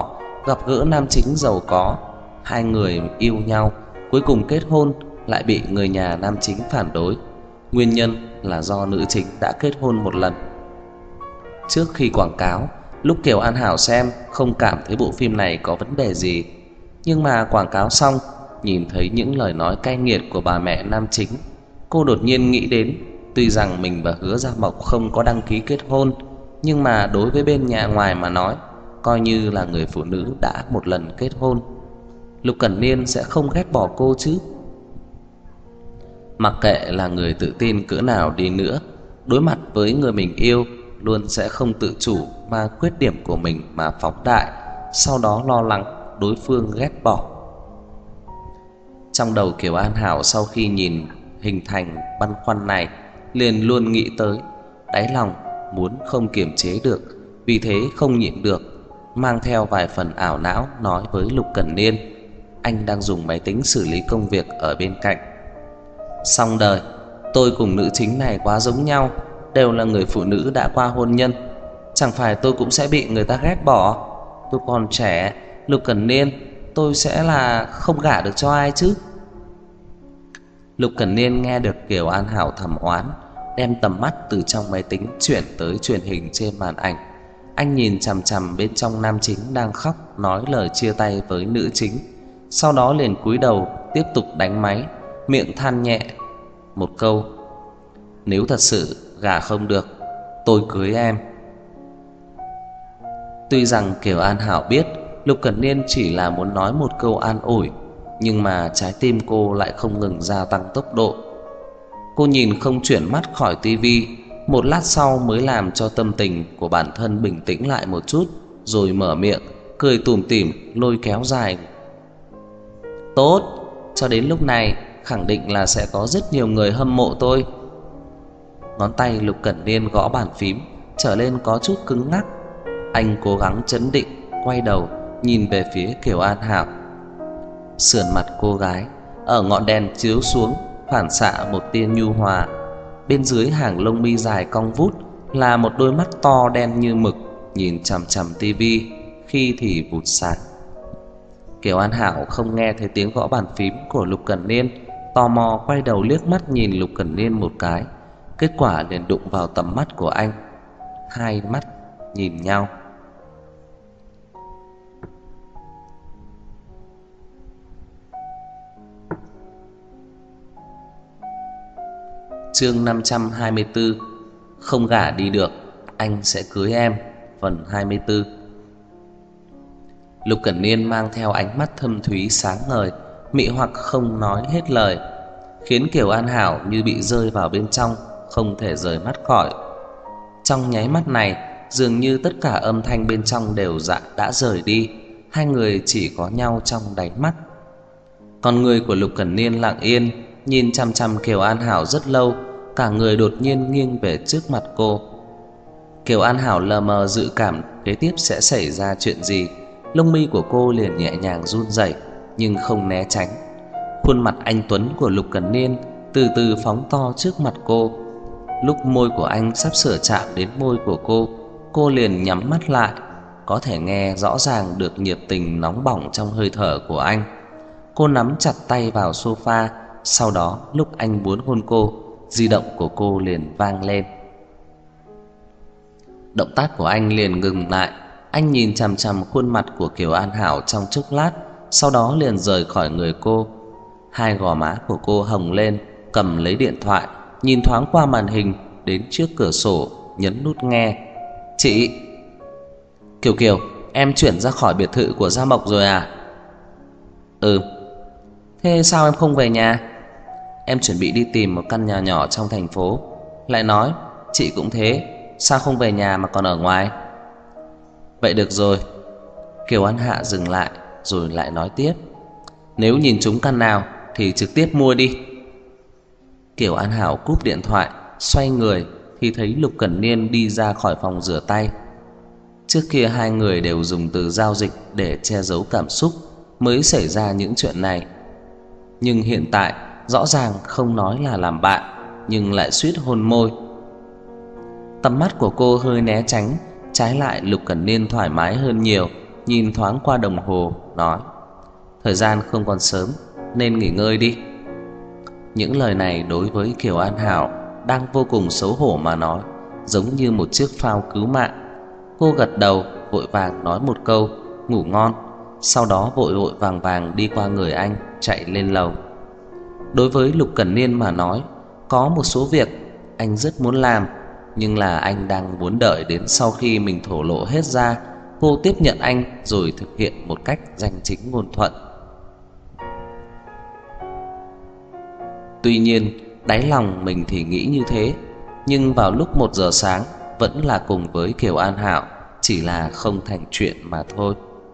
gặp gỡ nam chính giàu có. Hai người yêu nhau, cuối cùng kết hôn lại bị người nhà nam chính phản đối. Nguyên nhân là do nữ chính đã kết hôn một lần. Trước khi quảng cáo, lúc Kiều An Hảo xem không cảm thấy bộ phim này có vấn đề gì. Nhưng mà quảng cáo xong, nhìn thấy những lời nói cay nghiệt của bà mẹ nam chính, cô đột nhiên nghĩ đến, tuy rằng mình và Hứa Gia Mộc không có đăng ký kết hôn, nhưng mà đối với bên nhà ngoài mà nói, coi như là người phụ nữ đã một lần kết hôn, Lục Cẩn Niên sẽ không ghét bỏ cô chứ. Mặc kệ là người tự tin cỡ nào đi nữa, đối mặt với người mình yêu luôn sẽ không tự chủ mà khuyết điểm của mình mà phóng đại, sau đó lo lắng đối phương ghét bỏ. Trong đầu Kiều An Hảo sau khi nhìn hình thành băn khoăn này, liền luôn nghĩ tới, đáy lòng muốn không kiềm chế được, vì thế không nhịn được, mang theo vài phần ảo não nói với Lục Cẩn Niên. Anh đang dùng máy tính xử lý công việc ở bên cạnh. Xong đời, tôi cùng nữ chính này quá giống nhau, đều là người phụ nữ đã qua hôn nhân, chẳng phải tôi cũng sẽ bị người ta ghét bỏ. Tôi còn trẻ, Lục Cẩn Niên, tôi sẽ là không gả được cho ai chứ. Lục Cẩn Niên nghe được Kiều An Hảo thầm oán, đem tầm mắt từ trong máy tính chuyển tới truyền hình trên màn ảnh. Anh nhìn chằm chằm bên trong nam chính đang khóc nói lời chia tay với nữ chính, sau đó liền cúi đầu tiếp tục đánh máy, miệng than nhẹ một câu: nếu thật sự gả không được, tôi cưới em. Tuy rằng Kiều An Hảo biết Lục Cẩn Niên chỉ là muốn nói một câu an ủi, nhưng mà trái tim cô lại không ngừng gia tăng tốc độ. Cô nhìn không chuyển mắt khỏi tivi, một lát sau mới làm cho tâm tình của bản thân bình tĩnh lại một chút, rồi mở miệng cười tủm tỉm lôi kéo dài: tốt, cho đến lúc này khẳng định là sẽ có rất nhiều người hâm mộ tôi. Ngón tay Lục Cẩn Niên gõ bàn phím trở lên có chút cứng ngắc. Anh cố gắng trấn định, quay đầu nhìn về phía Kiều An Hảo. Sườn mặt cô gái ở ngọn đèn chiếu xuống phản xạ một tia nhu hòa. Bên dưới hàng lông mi dài cong vút là một đôi mắt to đen như mực, nhìn chằm chằm tivi, khi thì vụt sáng. Kiều An Hảo không nghe thấy tiếng gõ bàn phím của Lục Cẩn Niên, tò mò quay đầu liếc mắt nhìn Lục Cẩn Niên một cái. Kết quả liền đụng vào tầm mắt của anh. Hai mắt nhìn nhau. Chương 524: Không gả đi được, anh sẽ cưới em. Phần 24. Lục Cẩn Niên mang theo ánh mắt thâm thúy sáng ngời, mị hoặc không nói hết lời, khiến Kiều An Hảo như bị rơi vào bên trong, không thể rời mắt khỏi. Trong nháy mắt này, dường như tất cả âm thanh bên trong đều đã rời đi, hai người chỉ có nhau trong đáy mắt. Con người của Lục Cẩn Niên lặng yên nhìn chằm chằm Kiều An Hảo rất lâu, cả người đột nhiên nghiêng về trước mặt cô. Kiều An Hảo lờ mờ dự cảm kế tiếp sẽ xảy ra chuyện gì, lông mi của cô liền nhẹ nhàng run rẩy nhưng không né tránh. Khuôn mặt anh tuấn của Lục Cẩn Niên từ từ phóng to trước mặt cô. Lúc môi của anh sắp sửa chạm đến môi của cô liền nhắm mắt lại, có thể nghe rõ ràng được nhiệt tình nóng bỏng trong hơi thở của anh. Cô nắm chặt tay vào sofa, sau đó lúc anh muốn hôn cô, di động của cô liền vang lên. Động tác của anh liền ngừng lại. Anh nhìn chằm chằm khuôn mặt của Kiều An Hảo trong chốc lát, sau đó liền rời khỏi người cô. Hai gò má của cô hồng lên, cầm lấy điện thoại, nhìn thoáng qua màn hình, đến trước cửa sổ, nhấn nút nghe. Chị Kiều, em chuyển ra khỏi biệt thự của Gia Mộc rồi à? Ừ. Thế sao em không về nhà? Em chuẩn bị đi tìm một căn nhà nhỏ trong thành phố. Lại nói, chị cũng thế, sao không về nhà mà còn ở ngoài? Vậy được rồi. Kiều An Hạ dừng lại rồi lại nói tiếp: nếu nhìn trúng căn nào thì trực tiếp mua đi. Kiều An Hảo cúp điện thoại, xoay người thì thấy Lục Cẩn Niên đi ra khỏi phòng rửa tay. Trước kia hai người đều dùng từ giao dịch để che giấu cảm xúc mới xảy ra những chuyện này, nhưng hiện tại rõ ràng không nói là làm bạn, nhưng lại suýt hôn môi. Tầm mắt của cô hơi né tránh, trái lại Lục Cẩn Niên thoải mái hơn nhiều, nhìn thoáng qua đồng hồ, nói: thời gian không còn sớm, nên nghỉ ngơi đi. Những lời này đối với Kiều An Hảo đang vô cùng xấu hổ mà nói, giống như một chiếc phao cứu mạng. Cô gật đầu, vội vàng nói một câu ngủ ngon, sau đó vội vội vàng vàng đi qua người anh, chạy lên lầu. Đối với Lục Cẩn Niên mà nói, có một số việc anh rất muốn làm, nhưng là anh đang muốn đợi đến sau khi mình thổ lộ hết ra, cô tiếp nhận anh rồi thực hiện một cách danh chính ngôn thuận. Tuy nhiên, đáy lòng mình thì nghĩ như thế, nhưng vào lúc 1 giờ sáng vẫn là cùng với Kiều An Hảo, chỉ là không thành chuyện mà thôi.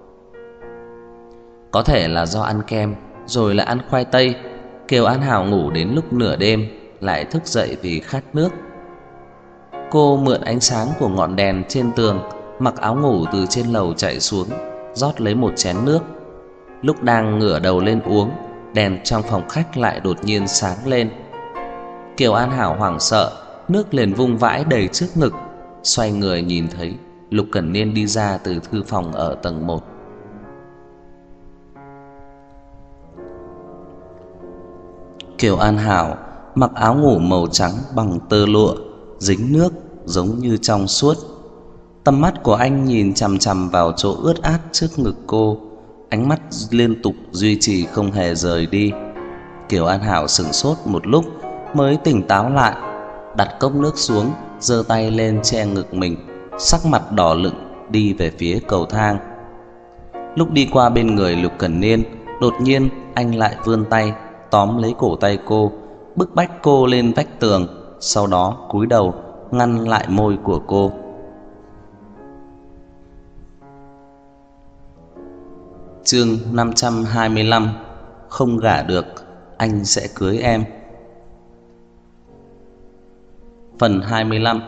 Có thể là do ăn kem rồi lại ăn khoai tây, Kiều An Hảo ngủ đến lúc nửa đêm lại thức dậy vì khát nước. Cô mượn ánh sáng của ngọn đèn trên tường, mặc áo ngủ từ trên lầu chạy xuống, rót lấy một chén nước. Lúc đang ngửa đầu lên uống, đèn trong phòng khách lại đột nhiên sáng lên. Kiều An Hảo hoảng sợ, nước liền vung vãi đầy trước ngực. Xoay người nhìn thấy Lục Cẩn Niên đi ra từ thư phòng ở tầng 1. Kiều An Hảo mặc áo ngủ màu trắng bằng tơ lụa, dính nước giống như trong suốt. Tầm mắt của anh nhìn chằm chằm vào chỗ ướt át trước ngực cô, ánh mắt liên tục duy trì không hề rời đi. Kiều An Hảo sững sốt một lúc mới tỉnh táo lại, đặt cốc nước xuống, giơ tay lên che ngực mình, sắc mặt đỏ lựng đi về phía cầu thang. Lúc đi qua bên người Lục Cẩn Niên, đột nhiên anh lại vươn tay tóm lấy cổ tay cô, bức bách cô lên vách tường, sau đó cúi đầu ngăn lại môi của cô. Chương 525: không gả được, anh sẽ cưới em. Phần 25.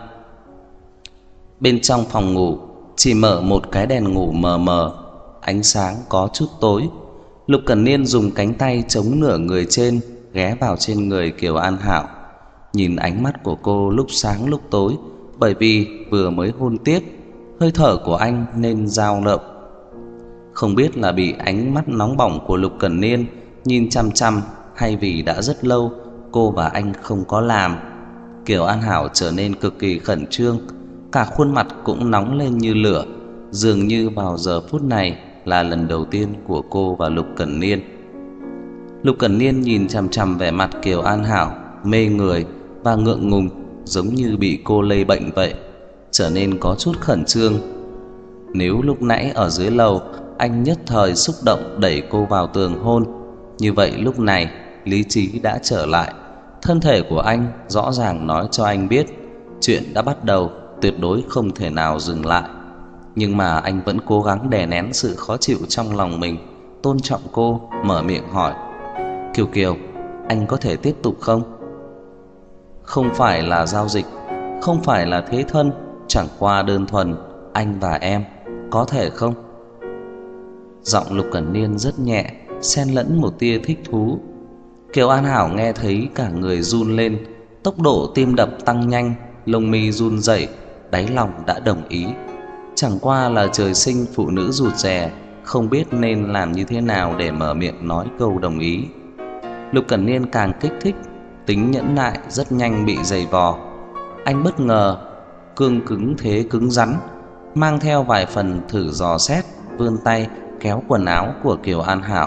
Bên trong phòng ngủ chỉ mở một cái đèn ngủ mờ mờ, ánh sáng có chút tối. Lục Cẩn Niên dùng cánh tay chống nửa người trên, ghé vào trên người Kiều An Hảo, nhìn ánh mắt của cô lúc sáng lúc tối, bởi vì vừa mới hôn tiếp, hơi thở của anh nên dao động. Không biết là bị ánh mắt nóng bỏng của Lục Cẩn Niên nhìn chăm chăm, hay vì đã rất lâu cô và anh không có làm, Kiều An Hảo trở nên cực kỳ khẩn trương, cả khuôn mặt cũng nóng lên như lửa, dường như vào giờ phút này là lần đầu tiên của cô và Lục Cẩn Niên. Lục Cẩn Niên nhìn chằm chằm vẻ mặt Kiều An Hảo, mê người và ngượng ngùng, giống như bị cô lây bệnh vậy, trở nên có chút khẩn trương. Nếu lúc nãy ở dưới lầu anh nhất thời xúc động đẩy cô vào tường hôn, như vậy lúc này lý trí đã trở lại, thân thể của anh rõ ràng nói cho anh biết chuyện đã bắt đầu, tuyệt đối không thể nào dừng lại. Nhưng mà anh vẫn cố gắng đè nén sự khó chịu trong lòng mình, tôn trọng cô, mở miệng hỏi: Kiều Kiều, anh có thể tiếp tục không? Không phải là giao dịch, không phải là thế thân, chẳng qua đơn thuần anh và em, có thể không? Giọng Lục Cẩn Niên rất nhẹ, xen lẫn một tia thích thú. Kiều An Hảo nghe thấy cả người run lên, tốc độ tim đập tăng nhanh, lông mi run rẩy, đáy lòng đã đồng ý. Chẳng qua là trời sinh phụ nữ rụt rè, không biết nên làm như thế nào để mở miệng nói câu đồng ý. Lục Cẩn Niên càng kích thích, tính nhẫn nại rất nhanh bị dày vò. Anh bất ngờ, cương cứng thế cứng rắn, mang theo vài phần thử dò xét, vươn tay kéo quần áo của Kiều An Hảo.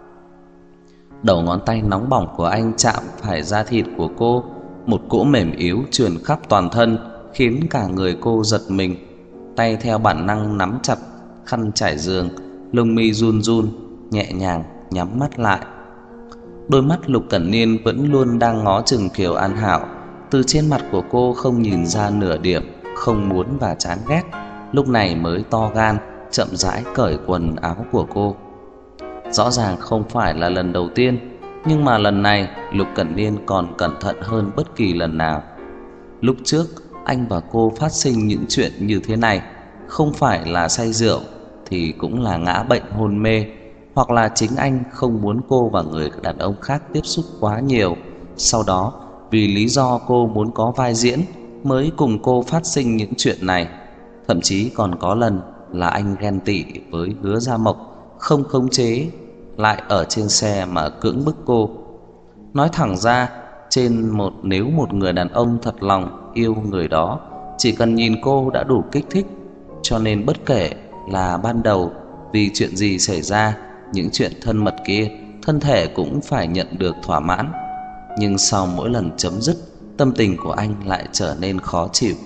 Đầu ngón tay nóng bỏng của anh chạm phải da thịt của cô, một cỗ mềm yếu truyền khắp toàn thân, khiến cả người cô giật mình. Tay theo bản năng nắm chặt khăn trải giường, lông mi run run, nhẹ nhàng nhắm mắt lại. Đôi mắt Lục Cẩn Niên vẫn luôn đang ngó chừng Kiều An Hảo, từ trên mặt của cô không nhìn ra nửa điểm không muốn và chán ghét, lúc này mới to gan chậm rãi cởi quần áo của cô. Rõ ràng không phải là lần đầu tiên, nhưng mà lần này Lục Cẩn Niên còn cẩn thận hơn bất kỳ lần nào. Lúc trước anh và cô phát sinh những chuyện như thế này, không phải là say rượu thì cũng là ngã bệnh hôn mê, hoặc là chính anh không muốn cô và người đàn ông khác tiếp xúc quá nhiều, sau đó vì lý do cô muốn có vai diễn mới cùng cô phát sinh những chuyện này. Thậm chí còn có lần là anh ghen tị với Hứa Gia Mộc, không khống chế lại ở trên xe mà cưỡng bức cô. Nói thẳng ra, nếu một người đàn ông thật lòng yêu người đó, chỉ cần nhìn cô đã đủ kích thích. Cho nên bất kể là ban đầu vì chuyện gì xảy ra, những chuyện thân mật kia, thân thể cũng phải nhận được thỏa mãn. Nhưng sau mỗi lần chấm dứt, tâm tình của anh lại trở nên khó chịu.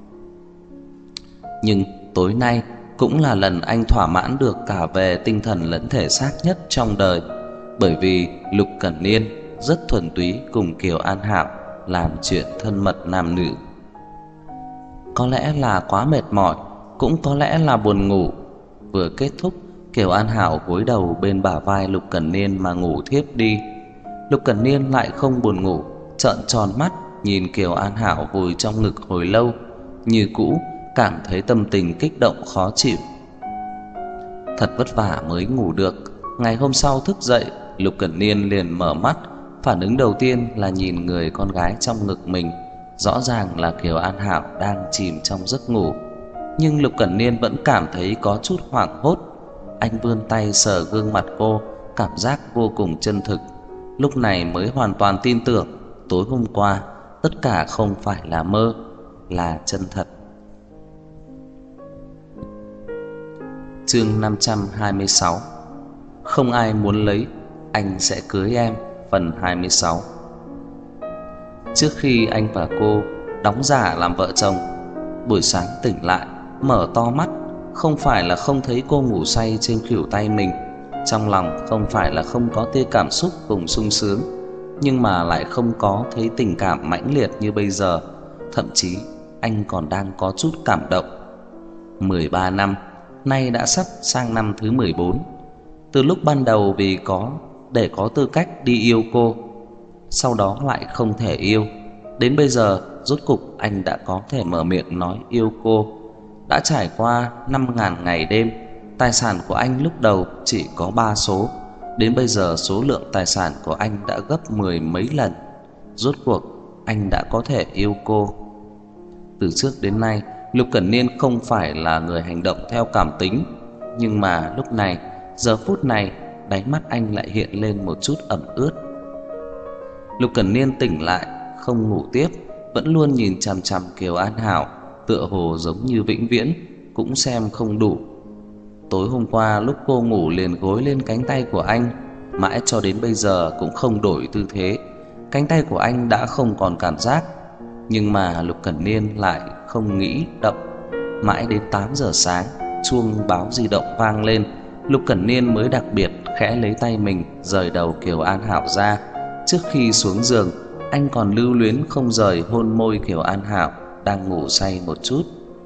Nhưng tối nay cũng là lần anh thỏa mãn được cả về tinh thần lẫn thể xác nhất trong đời, bởi vì Lục Cẩn Niên rất thuần túy cùng Kiều An Hảo làm chuyện thân mật nam nữ. Có lẽ là quá mệt mỏi, cũng có lẽ là buồn ngủ. Vừa kết thúc, Kiều An Hảo gối đầu bên bả vai Lục Cẩn Niên mà ngủ thiếp đi. Lục Cẩn Niên lại không buồn ngủ, trợn tròn mắt nhìn Kiều An Hảo vùi trong ngực hồi lâu, như cũ cảm thấy tâm tình kích động khó chịu. Thật vất vả mới ngủ được. Ngày hôm sau thức dậy, Lục Cẩn Niên liền mở mắt. Phản ứng đầu tiên là nhìn người con gái trong ngực mình. Rõ ràng là Kiều An Hảo đang chìm trong giấc ngủ, nhưng Lục Cẩn Niên vẫn cảm thấy có chút hoảng hốt. Anh vươn tay sờ gương mặt cô, cảm giác vô cùng chân thực. Lúc này mới hoàn toàn tin tưởng tối hôm qua tất cả không phải là mơ, là chân thật. Chương 526. Không ai muốn lấy, anh sẽ cưới em, phần 26. Trước khi anh và cô đóng giả làm vợ chồng, buổi sáng tỉnh lại, mở to mắt, không phải là không thấy cô ngủ say trên khuỷu tay mình. Trong lòng không phải là không có tia cảm xúc cùng sung sướng, nhưng mà lại không có thấy tình cảm mãnh liệt như bây giờ. Thậm chí anh còn đang có chút cảm động. 13 năm, nay đã sắp sang năm thứ 14. Từ lúc ban đầu vì để có tư cách đi yêu cô, sau đó lại không thể yêu, đến bây giờ rốt cục anh đã có thể mở miệng nói yêu cô. Đã trải qua 5.000 ngày đêm, tài sản của anh lúc đầu chỉ có 3 số, đến bây giờ số lượng tài sản của anh đã gấp 10 mấy lần. Rốt cuộc anh đã có thể yêu cô. Từ trước đến nay, Lục Cẩn Niên không phải là người hành động theo cảm tính, nhưng mà lúc này, giờ phút này, đáy mắt anh lại hiện lên một chút ẩm ướt. Lục Cẩn Niên tỉnh lại, không ngủ tiếp, vẫn luôn nhìn chằm chằm Kiều An Hảo, tựa hồ giống như vĩnh viễn, cũng xem không đủ. Tối hôm qua lúc cô ngủ liền gối lên cánh tay của anh, mãi cho đến bây giờ cũng không đổi tư thế. Cánh tay của anh đã không còn cảm giác, nhưng mà Lục Cẩn Niên lại không nghĩ động. Mãi đến 8 giờ sáng, chuông báo di động vang lên, Lục Cẩn Niên mới đặc biệt khẽ lấy tay mình rời đầu Kiều An Hảo ra. Trước khi xuống giường, anh còn lưu luyến không rời hôn môi Kiều An Hảo đang ngủ say một chút.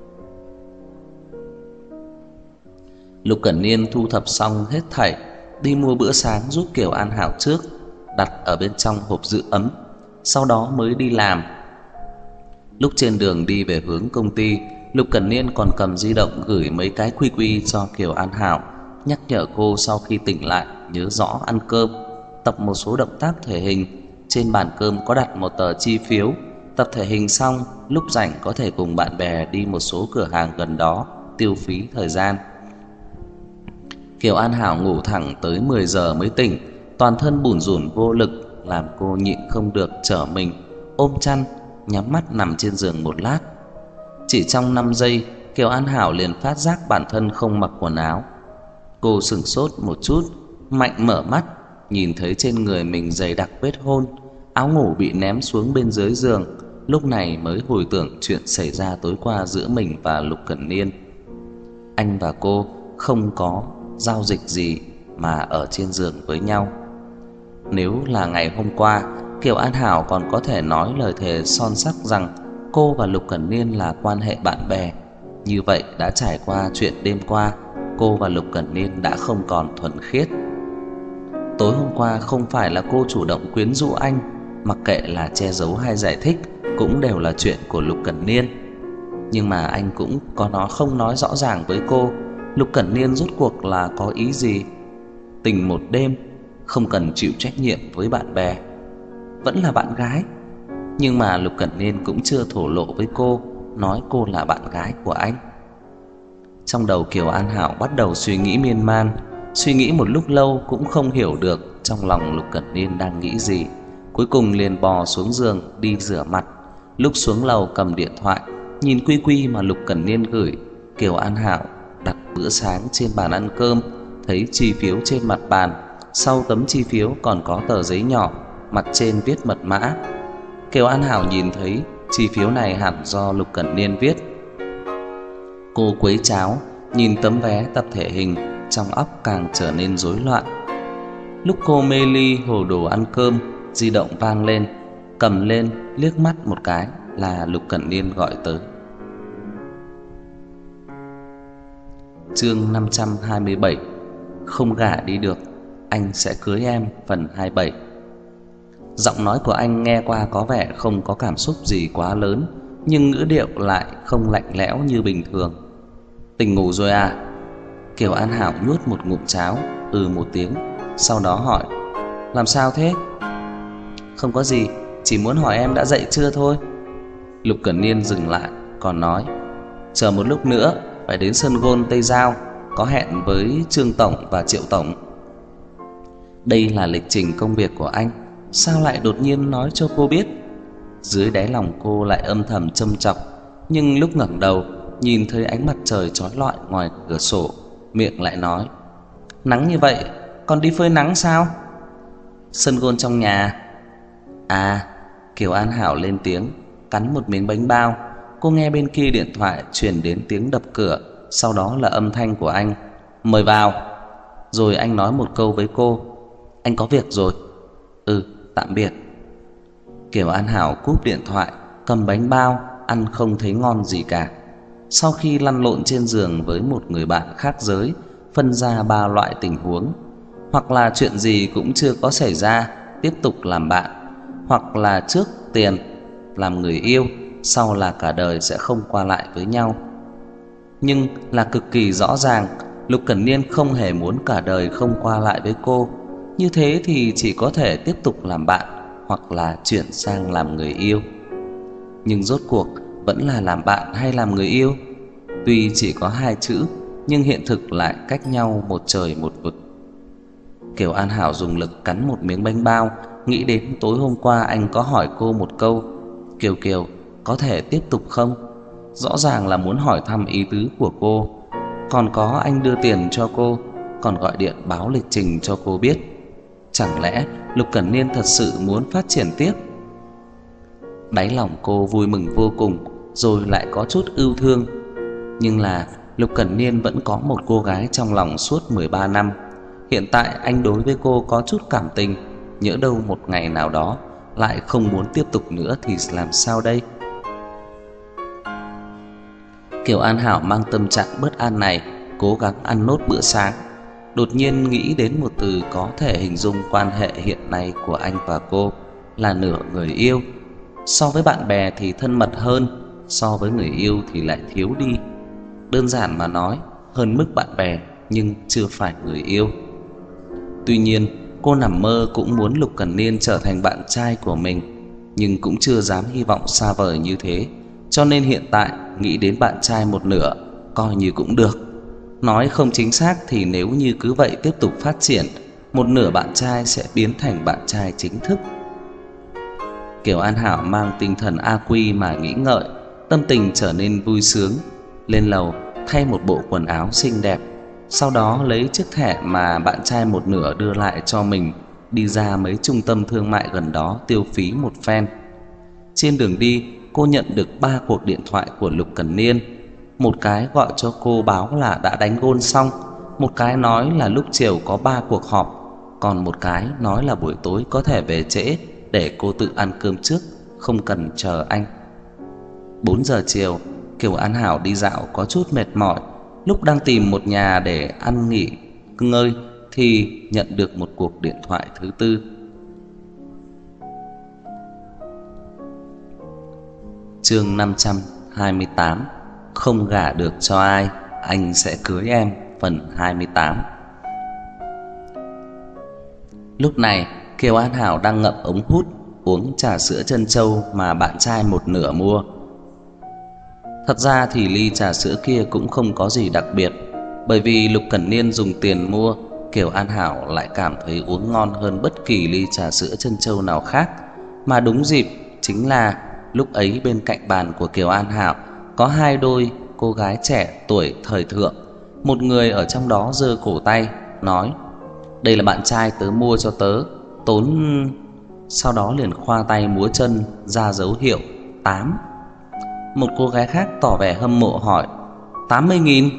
Lục Cẩn Niên thu thập xong hết thảy, đi mua bữa sáng giúp Kiều An Hảo trước, đặt ở bên trong hộp giữ ấm, sau đó mới đi làm. Lúc trên đường đi về hướng công ty, Lục Cẩn Niên còn cầm di động gửi mấy cái quy quy cho Kiều An Hảo, nhắc nhở cô sau khi tỉnh lại nhớ rõ ăn cơm, tập một số động tác thể hình. Trên bàn cơm có đặt một tờ chi phiếu, tập thể hình xong, lúc rảnh có thể cùng bạn bè đi một số cửa hàng gần đó, tiêu phí thời gian. Kiều An Hảo ngủ thẳng tới 10 giờ mới tỉnh, toàn thân bủn rủn vô lực, làm cô nhịn không được trở mình ôm chăn, nhắm mắt nằm trên giường một lát. Chỉ trong 5 giây, Kiều An Hảo liền phát giác bản thân không mặc quần áo. Cô sửng sốt một chút, mạnh mở mắt, nhìn thấy trên người mình dày đặc vết hôn, áo ngủ bị ném xuống bên dưới giường. Lúc này mới hồi tưởng chuyện xảy ra tối qua giữa mình và Lục Cẩn Niên. Anh và cô không có giao dịch gì mà ở trên giường với nhau. Nếu là ngày hôm qua, Kiều An Hảo còn có thể nói lời thề son sắt rằng cô và Lục Cẩn Niên là quan hệ bạn bè. Như vậy đã trải qua chuyện đêm qua, cô và Lục Cẩn Niên đã không còn thuần khiết. Tối hôm qua không phải là cô chủ động quyến rũ anh, mặc kệ là che giấu hay giải thích cũng đều là chuyện của Lục Cẩn Niên. Nhưng mà anh cũng không nói rõ ràng với cô Lục Cẩn Niên rốt cuộc là có ý gì. Tình một đêm, không cần chịu trách nhiệm với bạn bè, vẫn là bạn gái. Nhưng mà Lục Cẩn Niên cũng chưa thổ lộ với cô, nói cô là bạn gái của anh. Trong đầu Kiều An Hảo bắt đầu suy nghĩ miên man. Suy nghĩ một lúc lâu cũng không hiểu được trong lòng Lục Cẩn Niên đang nghĩ gì. Cuối cùng liền bò xuống giường đi rửa mặt. Lúc xuống lầu cầm điện thoại, nhìn quy quy mà Lục Cẩn Niên gửi. Kiều An Hảo đặt bữa sáng trên bàn ăn cơm, thấy chi phiếu trên mặt bàn. Sau tấm chi phiếu còn có tờ giấy nhỏ, mặt trên viết mật mã. Kiều An Hảo nhìn thấy chi phiếu này hẳn do Lục Cẩn Niên viết. Cô quấy cháo, nhìn tấm vé tập thể hình, trong óc càng trở nên rối loạn. Lúc cô mê ly hồ đồ ăn cơm, di động vang lên. Cầm lên liếc mắt một cái là Lục Cẩn Niên gọi tới. Chương 527. Không gả đi được, anh sẽ cưới em, phần 27. Giọng nói của anh nghe qua có vẻ không có cảm xúc gì quá lớn, nhưng ngữ điệu lại không lạnh lẽo như bình thường. Tỉnh ngủ rồi à? Kiều An Hảo nuốt một ngụm cháo, một tiếng, sau đó hỏi: Làm sao thế? Không có gì, chỉ muốn hỏi em đã dậy chưa thôi. Lục Cẩn Niên dừng lại, còn nói: Chờ một lúc nữa phải đến sân golf Tây Giao, có hẹn với Trương Tổng và Triệu Tổng. Đây là lịch trình công việc của anh, sao lại đột nhiên nói cho cô biết? Dưới đáy lòng cô lại âm thầm châm chọc, nhưng lúc ngẩng đầu nhìn thấy ánh mặt trời chói lọi ngoài cửa sổ, miệng lại nói: Nắng như vậy, còn đi phơi nắng sao? Sân golf trong nhà. À, Kiều An Hảo lên tiếng, cắn một miếng bánh bao. Cô nghe bên kia điện thoại truyền đến tiếng đập cửa, sau đó là âm thanh của anh: Mời vào. Rồi anh nói một câu với cô: Anh có việc rồi. Tạm biệt. Kiều An Hảo cúp điện thoại, cầm bánh bao, ăn không thấy ngon gì cả. Sau khi lăn lộn trên giường với một người bạn khác giới, phân ra 3 loại tình huống: hoặc là chuyện gì cũng chưa có xảy ra, tiếp tục làm bạn; hoặc là trước tiền, làm người yêu, sau là cả đời sẽ không qua lại với nhau. Nhưng là cực kỳ rõ ràng, Lục Cẩn Niên không hề muốn cả đời không qua lại với cô. Như thế thì chỉ có thể tiếp tục làm bạn, hoặc là chuyển sang làm người yêu. Nhưng rốt cuộc vẫn là làm bạn hay làm người yêu? Tuy chỉ có 2 chữ, nhưng hiện thực lại cách nhau một trời một vực. Kiều An Hảo dùng lực cắn một miếng bánh bao, nghĩ đến tối hôm qua anh có hỏi cô một câu: Kiều Kiều, có thể tiếp tục không? Rõ ràng là muốn hỏi thăm ý tứ của cô. Còn có anh đưa tiền cho cô, còn gọi điện báo lịch trình cho cô biết. Chẳng lẽ Lục Cẩn Niên thật sự muốn phát triển tiếp? Đáy lòng cô vui mừng vô cùng, rồi lại có chút ưu thương. Nhưng là Lục Cẩn Niên vẫn có một cô gái trong lòng suốt 13 năm. Hiện tại anh đối với cô có chút cảm tình, nhỡ đâu một ngày nào đó lại không muốn tiếp tục nữa thì làm sao đây? Kiều An Hảo mang tâm trạng bất an này, cố gắng ăn nốt bữa sáng. Đột nhiên nghĩ đến một từ có thể hình dung quan hệ hiện nay của anh và cô, là nửa người yêu. So với bạn bè thì thân mật hơn, so với người yêu thì lại thiếu đi. Đơn giản mà nói, hơn mức bạn bè nhưng chưa phải người yêu. Tuy nhiên, cô nằm mơ cũng muốn Lục Cẩn Niên trở thành bạn trai của mình, nhưng cũng chưa dám hy vọng xa vời như thế. Cho nên hiện tại nghĩ đến bạn trai một nửa, coi như cũng được. Nói không chính xác thì nếu như cứ vậy tiếp tục phát triển, một nửa bạn trai sẽ biến thành bạn trai chính thức. Kiều An Hảo mang tinh thần A Quy mà nghĩ ngợi, tâm tình trở nên vui sướng. Lên lầu thay một bộ quần áo xinh đẹp, sau đó lấy chiếc thẻ mà bạn trai một nửa đưa lại cho mình, đi ra mấy trung tâm thương mại gần đó tiêu phí một phen. Trên đường đi, cô nhận được 3 cuộc điện thoại của Lục Cẩn Niên. Một cái gọi cho cô báo là đã đánh gôn xong, một cái nói là lúc chiều có 3 cuộc họp, còn một cái nói là buổi tối có thể về trễ để cô tự ăn cơm trước, không cần chờ anh. 4 giờ chiều, Kiều An Hảo đi dạo có chút mệt mỏi. Lúc đang tìm một nhà để ăn nghỉ ngơi thì nhận được một cuộc điện thoại thứ tư. Chương 528. Không gả được cho ai, anh sẽ cưới em, phần 28. Lúc này Kiều An Hảo đang ngậm ống hút, uống trà sữa trân châu mà bạn trai một nửa mua. Thật ra thì ly trà sữa kia cũng không có gì đặc biệt, bởi vì Lục Cẩn Niên dùng tiền mua, Kiều An Hảo lại cảm thấy uống ngon hơn bất kỳ ly trà sữa trân châu nào khác. Mà đúng dịp chính là lúc ấy bên cạnh bàn của Kiều An Hảo có hai đôi cô gái trẻ tuổi thời thượng. Một người ở trong đó giơ cổ tay nói: "Đây là bạn trai tớ mua cho tớ, tốn..." Sau đó liền khoa tay múa chân ra dấu hiệu 8. Một cô gái khác tỏ vẻ hâm mộ hỏi: 80.000?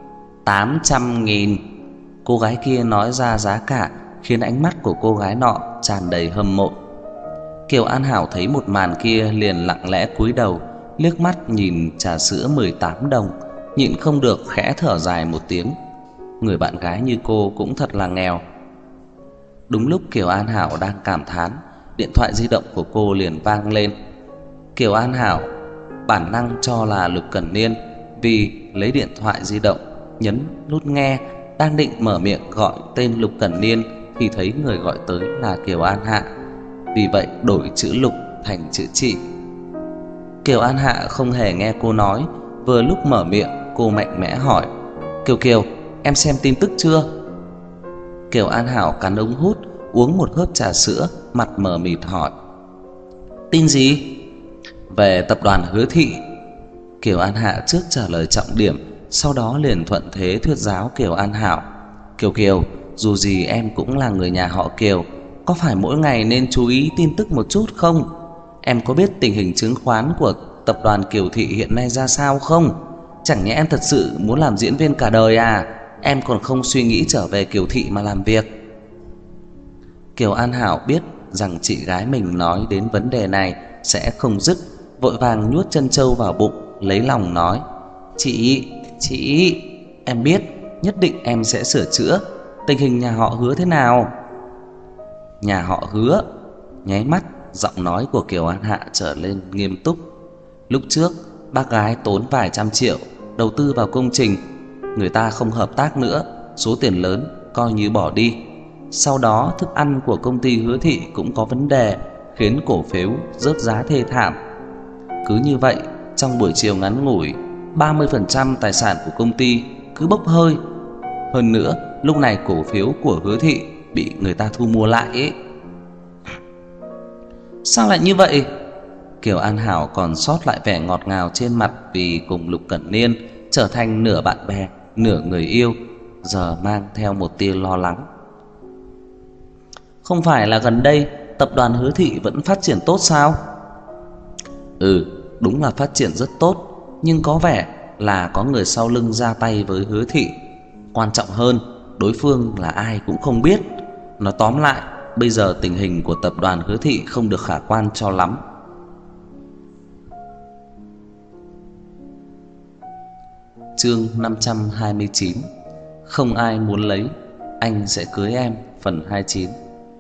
800.000. Cô gái kia nói ra giá cả khiến ánh mắt của cô gái nọ tràn đầy hâm mộ. Kiều An Hảo thấy một màn kia liền lặng lẽ cúi đầu, liếc mắt nhìn trà sữa 18 đồng, nhịn không được khẽ thở dài một tiếng. Người bạn gái như cô cũng thật là nghèo. Đúng lúc Kiều An Hảo đang cảm thán, điện thoại di động của cô liền vang lên. Kiều An Hảo bản năng cho là Lục Cẩn Niên, vì lấy điện thoại di động nhấn nút nghe, đang định mở miệng gọi tên Lục Cẩn Niên thì thấy người gọi tới là Kiều An Hạ, vì vậy đổi chữ Lục thành chữ Chị. Kiều An Hạ không hề nghe cô nói, vừa lúc mở miệng cô mạnh mẽ hỏi: "Kiều Kiều, em xem tin tức chưa?" Kiều An Hảo cắn ống hút, uống một hớp trà sữa, mặt mờ mịt hỏi: "Tin gì?" "Về tập đoàn Hứa Thị." Kiều An Hạ trước trả lời trọng điểm, sau đó liền thuận thế thuyết giáo Kiều An Hảo: "Kiều Kiều, dù gì em cũng là người nhà họ Kiều, có phải mỗi ngày nên chú ý tin tức một chút không? Em có biết tình hình chứng khoán của tập đoàn Kiều Thị hiện nay ra sao không? Chẳng nhẽ em thật sự muốn làm diễn viên cả đời à? Em còn không suy nghĩ trở về Kiều Thị mà làm việc." Kiều An Hảo biết rằng chị gái mình nói đến vấn đề này sẽ không dứt, vội vàng nuốt chân trâu vào bụng, lấy lòng nói: Chị, em biết, nhất định em sẽ sửa chữa. Tình hình nhà họ Hứa thế nào?" "Nhà họ Hứa?" Nháy mắt, giọng nói của Kiều An Hạ trở lên nghiêm túc. "Lúc trước bác gái tốn vài trăm triệu đầu tư vào công trình, người ta không hợp tác nữa, số tiền lớn coi như bỏ đi. Sau đó thức ăn của công ty Hứa Thị cũng có vấn đề, khiến cổ phiếu rớt giá thê thảm. Cứ như vậy, trong buổi chiều ngắn ngủi, 30% tài sản của công ty cứ bốc hơi. Hơn nữa, lúc này cổ phiếu của Hứa Thị bị người ta thu mua lại ấy." "Sao lại như vậy?" Kiều An Hảo còn sót lại vẻ ngọt ngào trên mặt vì cùng Lục Cẩn Niên trở thành nửa bạn bè, nửa người yêu, giờ mang theo một tia lo lắng. "Không phải là gần đây tập đoàn Hứa Thị vẫn phát triển tốt sao?" "Ừ, đúng là phát triển rất tốt, nhưng có vẻ là có người sau lưng ra tay với Hứa Thị. Quan trọng hơn, đối phương là ai cũng không biết. Nói tóm lại, bây giờ tình hình của tập đoàn Hứa Thị không được khả quan cho lắm." Chương 529: Không ai muốn lấy, anh sẽ cưới em, phần 29.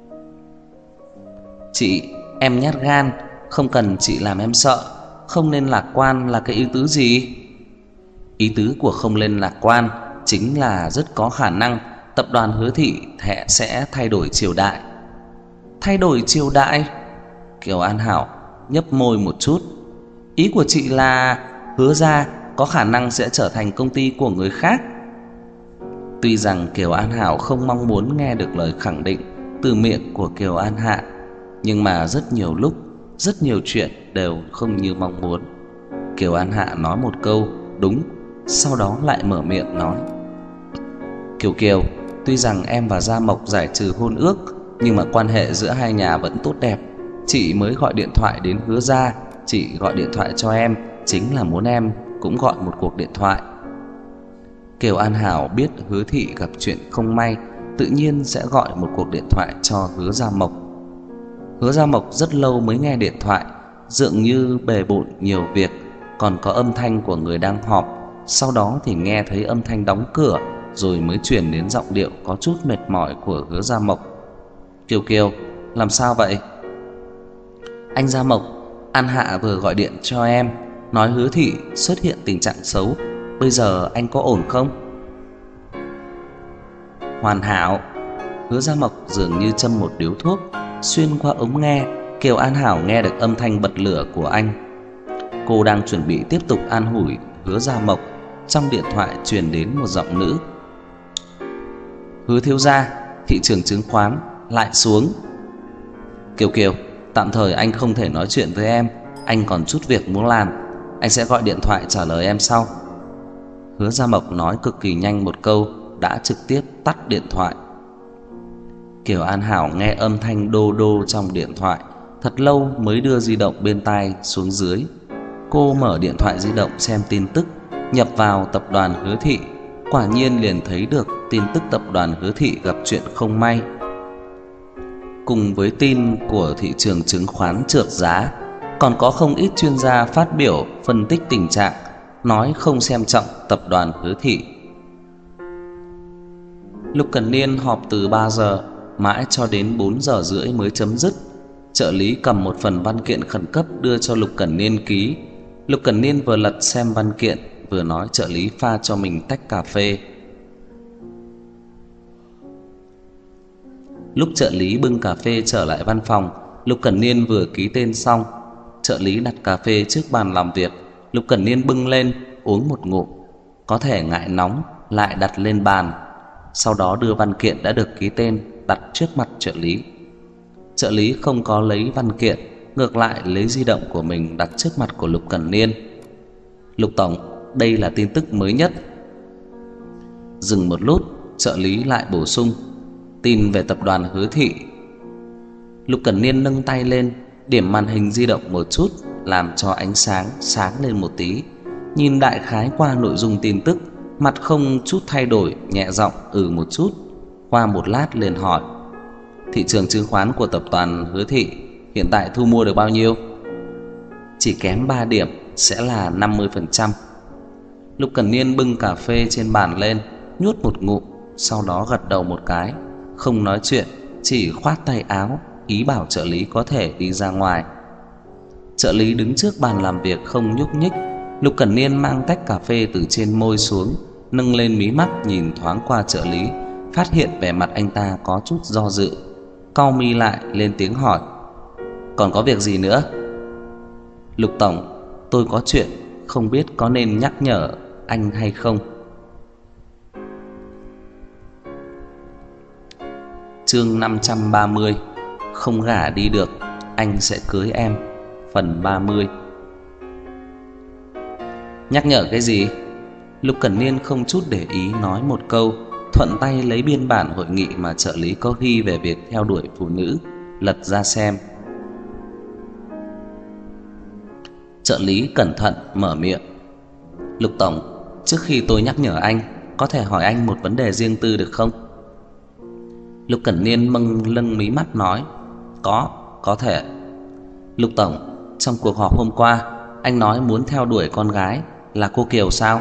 "Chị, em nhát gan, không cần chị làm em sợ. Không nên lạc quan là cái ý tứ gì?" "Ý tứ của không nên lạc quan chính là rất có khả năng tập đoàn Hứa Thị sẽ thay đổi triều đại." "Thay đổi triều đại?" Kiều An Hảo nhấp môi một chút. "Ý của chị là Hứa gia có khả năng sẽ trở thành công ty của người khác?" Tuy rằng Kiều An Hảo không mong muốn nghe được lời khẳng định từ miệng của Kiều An Hạ, nhưng mà rất nhiều lúc, rất nhiều chuyện đều không như mong muốn. Kiều An Hạ nói một câu đúng, sau đó lại mở miệng nói: "Kiều Kiều, tuy rằng em và Gia Mộc giải trừ hôn ước, nhưng mà quan hệ giữa hai nhà vẫn tốt đẹp. Chị mới gọi điện thoại đến Hứa gia, chị gọi điện thoại cho em chính là muốn em cũng gọi một cuộc điện thoại." Kiều An Hảo biết Hứa Thị gặp chuyện không may, tự nhiên sẽ gọi một cuộc điện thoại cho Hứa Gia Mộc. Hứa Gia Mộc rất lâu mới nghe điện thoại, dường như bề bộn nhiều việc, còn có âm thanh của người đang họp. Sau đó thì nghe thấy âm thanh đóng cửa, rồi mới truyền đến giọng điệu có chút mệt mỏi của Hứa Gia Mộc: "Kiều Kiều, làm sao vậy?" "Anh Gia Mộc, An Hạ vừa gọi điện cho em, nói Hứa Thị xuất hiện tình trạng xấu. Bây giờ anh có ổn không?" "Hoàn hảo." Hứa Gia Mộc dường như châm một điếu thuốc. Xuyên qua ống nghe, Kiều An Hảo nghe được âm thanh bật lửa của anh. cô đang chuẩn bị tiếp tục an ủi Hứa Gia Mộc, trong điện thoại truyền đến một giọng nữ: "Hứa thiếu gia, thị trường chứng khoán lại xuống." "Kiều Kiều, tạm thời anh không thể nói chuyện với em, anh còn chút việc muốn làm, anh sẽ gọi điện thoại trả lời em sau." Hứa Gia Mộc nói cực kỳ nhanh một câu đã trực tiếp tắt điện thoại. Kiều An Hảo nghe âm thanh đô đô trong điện thoại thật lâu mới đưa di động bên tai xuống dưới. Cô mở điện thoại di động xem tin tức, nhập vào tập đoàn Hứa Thị, quả nhiên liền thấy được tin tức tập đoàn Hứa Thị gặp chuyện không may. Cùng với tin của thị trường chứng khoán trượt giá, còn có không ít chuyên gia phát biểu phân tích tình trạng, nói không xem trọng tập đoàn Hứa Thị. Lục Cẩn Niên họp từ 3 giờ mãi cho đến 4 giờ rưỡi mới chấm dứt. Trợ lý cầm một phần văn kiện khẩn cấp đưa cho Lục Cẩn Niên ký. Lục Cẩn Niên vừa lật xem văn kiện, vừa nói trợ lý pha cho mình tách cà phê. Lúc trợ lý bưng cà phê trở lại văn phòng, Lục Cẩn Niên vừa ký tên xong. Trợ lý đặt cà phê trước bàn làm việc, Lục Cẩn Niên bưng lên uống một ngụm, có thể ngại nóng lại đặt lên bàn, sau đó đưa văn kiện đã được ký tên đặt trước mặt trợ lý. Trợ lý không có lấy văn kiện, ngược lại lấy di động của mình đặt trước mặt của Lục Cẩn Niên. "Lục tổng, đây là tin tức mới nhất." Dừng một lúc, trợ lý lại bổ sung: "Tin về tập đoàn Hứa Thị." Lục Cẩn Niên nâng tay lên, điểm màn hình di động một chút, làm cho ánh sáng sáng lên một tí. Nhìn đại khái qua nội dung tin tức, mặt không chút thay đổi, nhẹ giọng một chút. Qua một lát liền hỏi: "Thị trường chứng khoán của tập đoàn Hứa Thị hiện tại thu mua được bao nhiêu?" "Chỉ kém 3 điểm sẽ là 50%." Lục Cẩn Niên bưng cà phê trên bàn lên, nhút một ngụm, sau đó gật đầu một cái, không nói chuyện, chỉ khoát tay áo, ý bảo trợ lý có thể đi ra ngoài. Trợ lý đứng trước bàn làm việc không nhúc nhích. Lục Cẩn Niên mang tách cà phê từ trên môi xuống, nâng lên mí mắt nhìn thoáng qua trợ lý, phát hiện vẻ mặt anh ta có chút do dự, cau mi lại lên tiếng hỏi: "Còn có việc gì nữa?" "Lục tổng, tôi có chuyện, không biết có nên nhắc nhở anh hay không." Chương 530: Không gả đi được, anh sẽ cưới em, phần 30. "Nhắc nhở cái gì?" Lục Cẩn Niên không chút để ý nói một câu, thuận tay lấy biên bản hội nghị mà trợ lý có ghi về việc theo đuổi phụ nữ, lật ra xem. Trợ lý cẩn thận mở miệng: "Lục tổng, trước khi tôi nhắc nhở anh, có thể hỏi anh một vấn đề riêng tư được không?" Lục Cẩn Niên mâng lưng mí mắt nói: Có thể." "Lục tổng, trong cuộc họp hôm qua, anh nói muốn theo đuổi con gái là cô Kiều sao?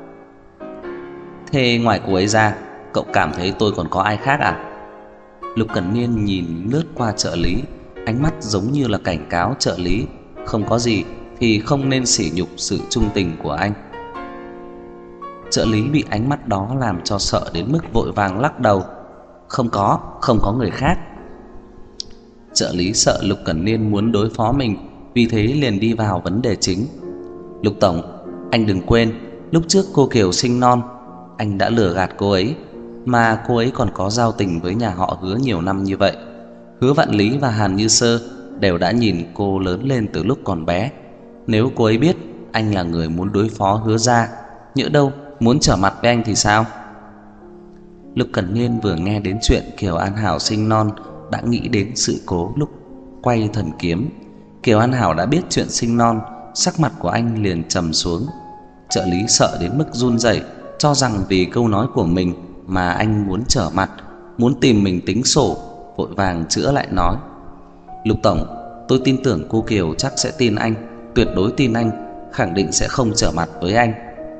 Thế ngoài cô ấy ra, cậu cảm thấy tôi còn có ai khác à?" Lục Cẩn Niên nhìn lướt qua trợ lý, ánh mắt giống như là cảnh cáo trợ lý không có gì thì không nên sỉ nhục sự trung tình của anh. Trợ lý bị ánh mắt đó làm cho sợ đến mức vội vàng lắc đầu: không có người khác." Trợ lý sợ Lục Cẩn Niên muốn đối phó mình, vì thế liền đi vào vấn đề chính: "Lục tổng, anh đừng quên, lúc trước cô Kiều sinh non, anh đã lừa gạt cô ấy, mà cô ấy còn có giao tình với nhà họ Hứa nhiều năm như vậy. Hứa Vạn Lý và Hàn Như Sơ đều đã nhìn cô lớn lên từ lúc còn bé. Nếu cô ấy biết anh là người muốn đối phó Hứa gia, nhỡ đâu muốn trở mặt với anh thì sao?" Lục Cẩn Niên vừa nghe đến chuyện Kiều An Hảo sinh non đã nghĩ đến sự cố lúc quay thần kiếm. Kiều An Hảo đã biết chuyện sinh non, sắc mặt của anh liền trầm xuống. Trợ lý sợ đến mức run rẩy, cho rằng vì câu nói của mình mà anh muốn trở mặt, muốn tìm mình tính sổ, vội vàng chữa lại nói: "Lục tổng, tôi tin tưởng cô Kiều chắc sẽ tin anh, tuyệt đối tin anh, khẳng định sẽ không trở mặt với anh."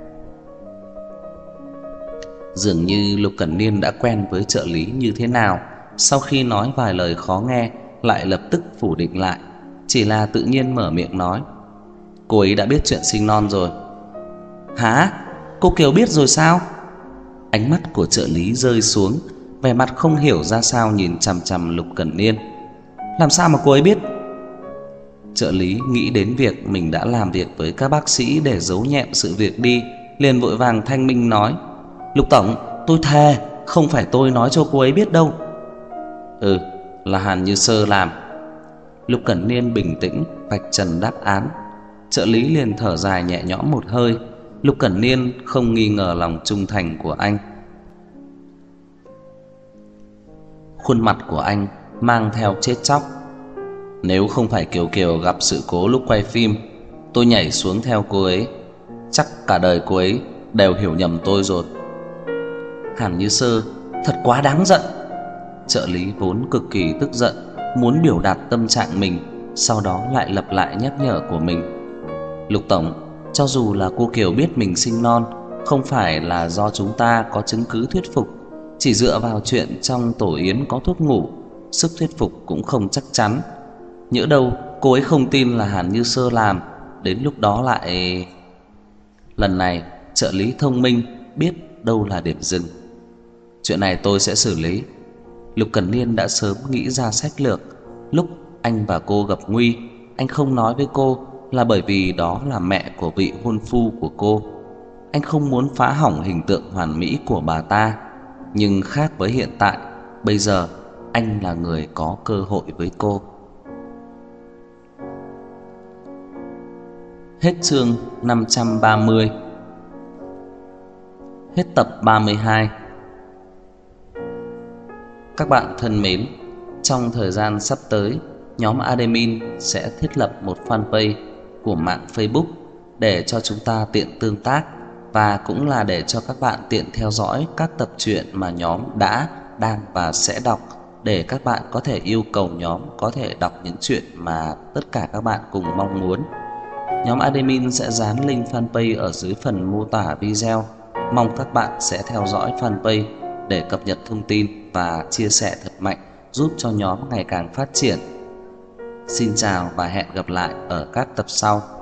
Dường như Lục Cẩn Niên đã quen với trợ lý như thế nào, sau khi nói vài lời khó nghe lại lập tức phủ định lại, chỉ là tự nhiên mở miệng nói: "Cô ấy đã biết chuyện sinh non rồi." "Hả? Cô Kiều biết rồi sao?" Ánh mắt của trợ lý rơi xuống, vẻ mặt không hiểu ra sao nhìn chằm chằm Lục Cẩn Niên. "Làm sao mà cô ấy biết?" Trợ lý nghĩ đến việc mình đã làm việc với các bác sĩ để giấu nhẹm sự việc đi, liền vội vàng thanh minh nói: Lục tổng, tôi thề không phải tôi nói cho cô ấy biết đâu. Ừ, là Hàn Như Sơ làm. Lục Cẩn Niên bình tĩnh vạch trần đáp án. Trợ lý liền thở dài nhẹ nhõm một hơi. Lục Cẩn Niên không nghi ngờ lòng trung thành của anh. Khuôn mặt của anh mang theo chết chóc. Nếu không phải Kiều Kiều gặp sự cố lúc quay phim, tôi nhảy xuống theo cô ấy, chắc cả đời cô ấy đều hiểu nhầm tôi rồi. Hàn Như Sơ thật quá đáng giận. Trợ lý vốn cực kỳ tức giận, muốn biểu đạt tâm trạng mình, sau đó lại lặp lại nhắc nhở của mình. Lục tổng, cho dù là cô Kiều biết mình sinh non, không phải là do chúng ta có chứng cứ thuyết phục. Chỉ dựa vào chuyện trong tổ yến có thuốc ngủ, sức thuyết phục cũng không chắc chắn. Nhỡ đâu cô ấy không tin là Hàn Như Sơ làm, đến lúc đó lại... Lần này trợ lý thông minh, biết đâu là điểm dừng. Chuyện này tôi sẽ xử lý. Lục Cẩn Niên đã sớm nghĩ ra sách lược. Lúc anh và cô gặp nguy, anh không nói với cô là bởi vì đó là mẹ của vị hôn phu của cô. Anh không muốn phá hỏng hình tượng hoàn mỹ của bà ta. Nhưng khác với hiện tại, bây giờ anh là người có cơ hội với cô. Hết chương 530. Hết tập 32. Các bạn thân mến, trong thời gian sắp tới, nhóm admin sẽ thiết lập một fanpage của mạng Facebook để cho chúng ta tiện tương tác, và cũng là để cho các bạn tiện theo dõi các tập truyện mà nhóm đã, đang và sẽ đọc, để các bạn có thể yêu cầu nhóm có thể đọc những chuyện mà tất cả các bạn cùng mong muốn. Nhóm admin sẽ dán link fanpage ở dưới phần mô tả video. Mong các bạn sẽ theo dõi fanpage để cập nhật thông tin và chia sẻ thật mạnh, giúp cho nhóm ngày càng phát triển. Xin chào và hẹn gặp lại ở các tập sau.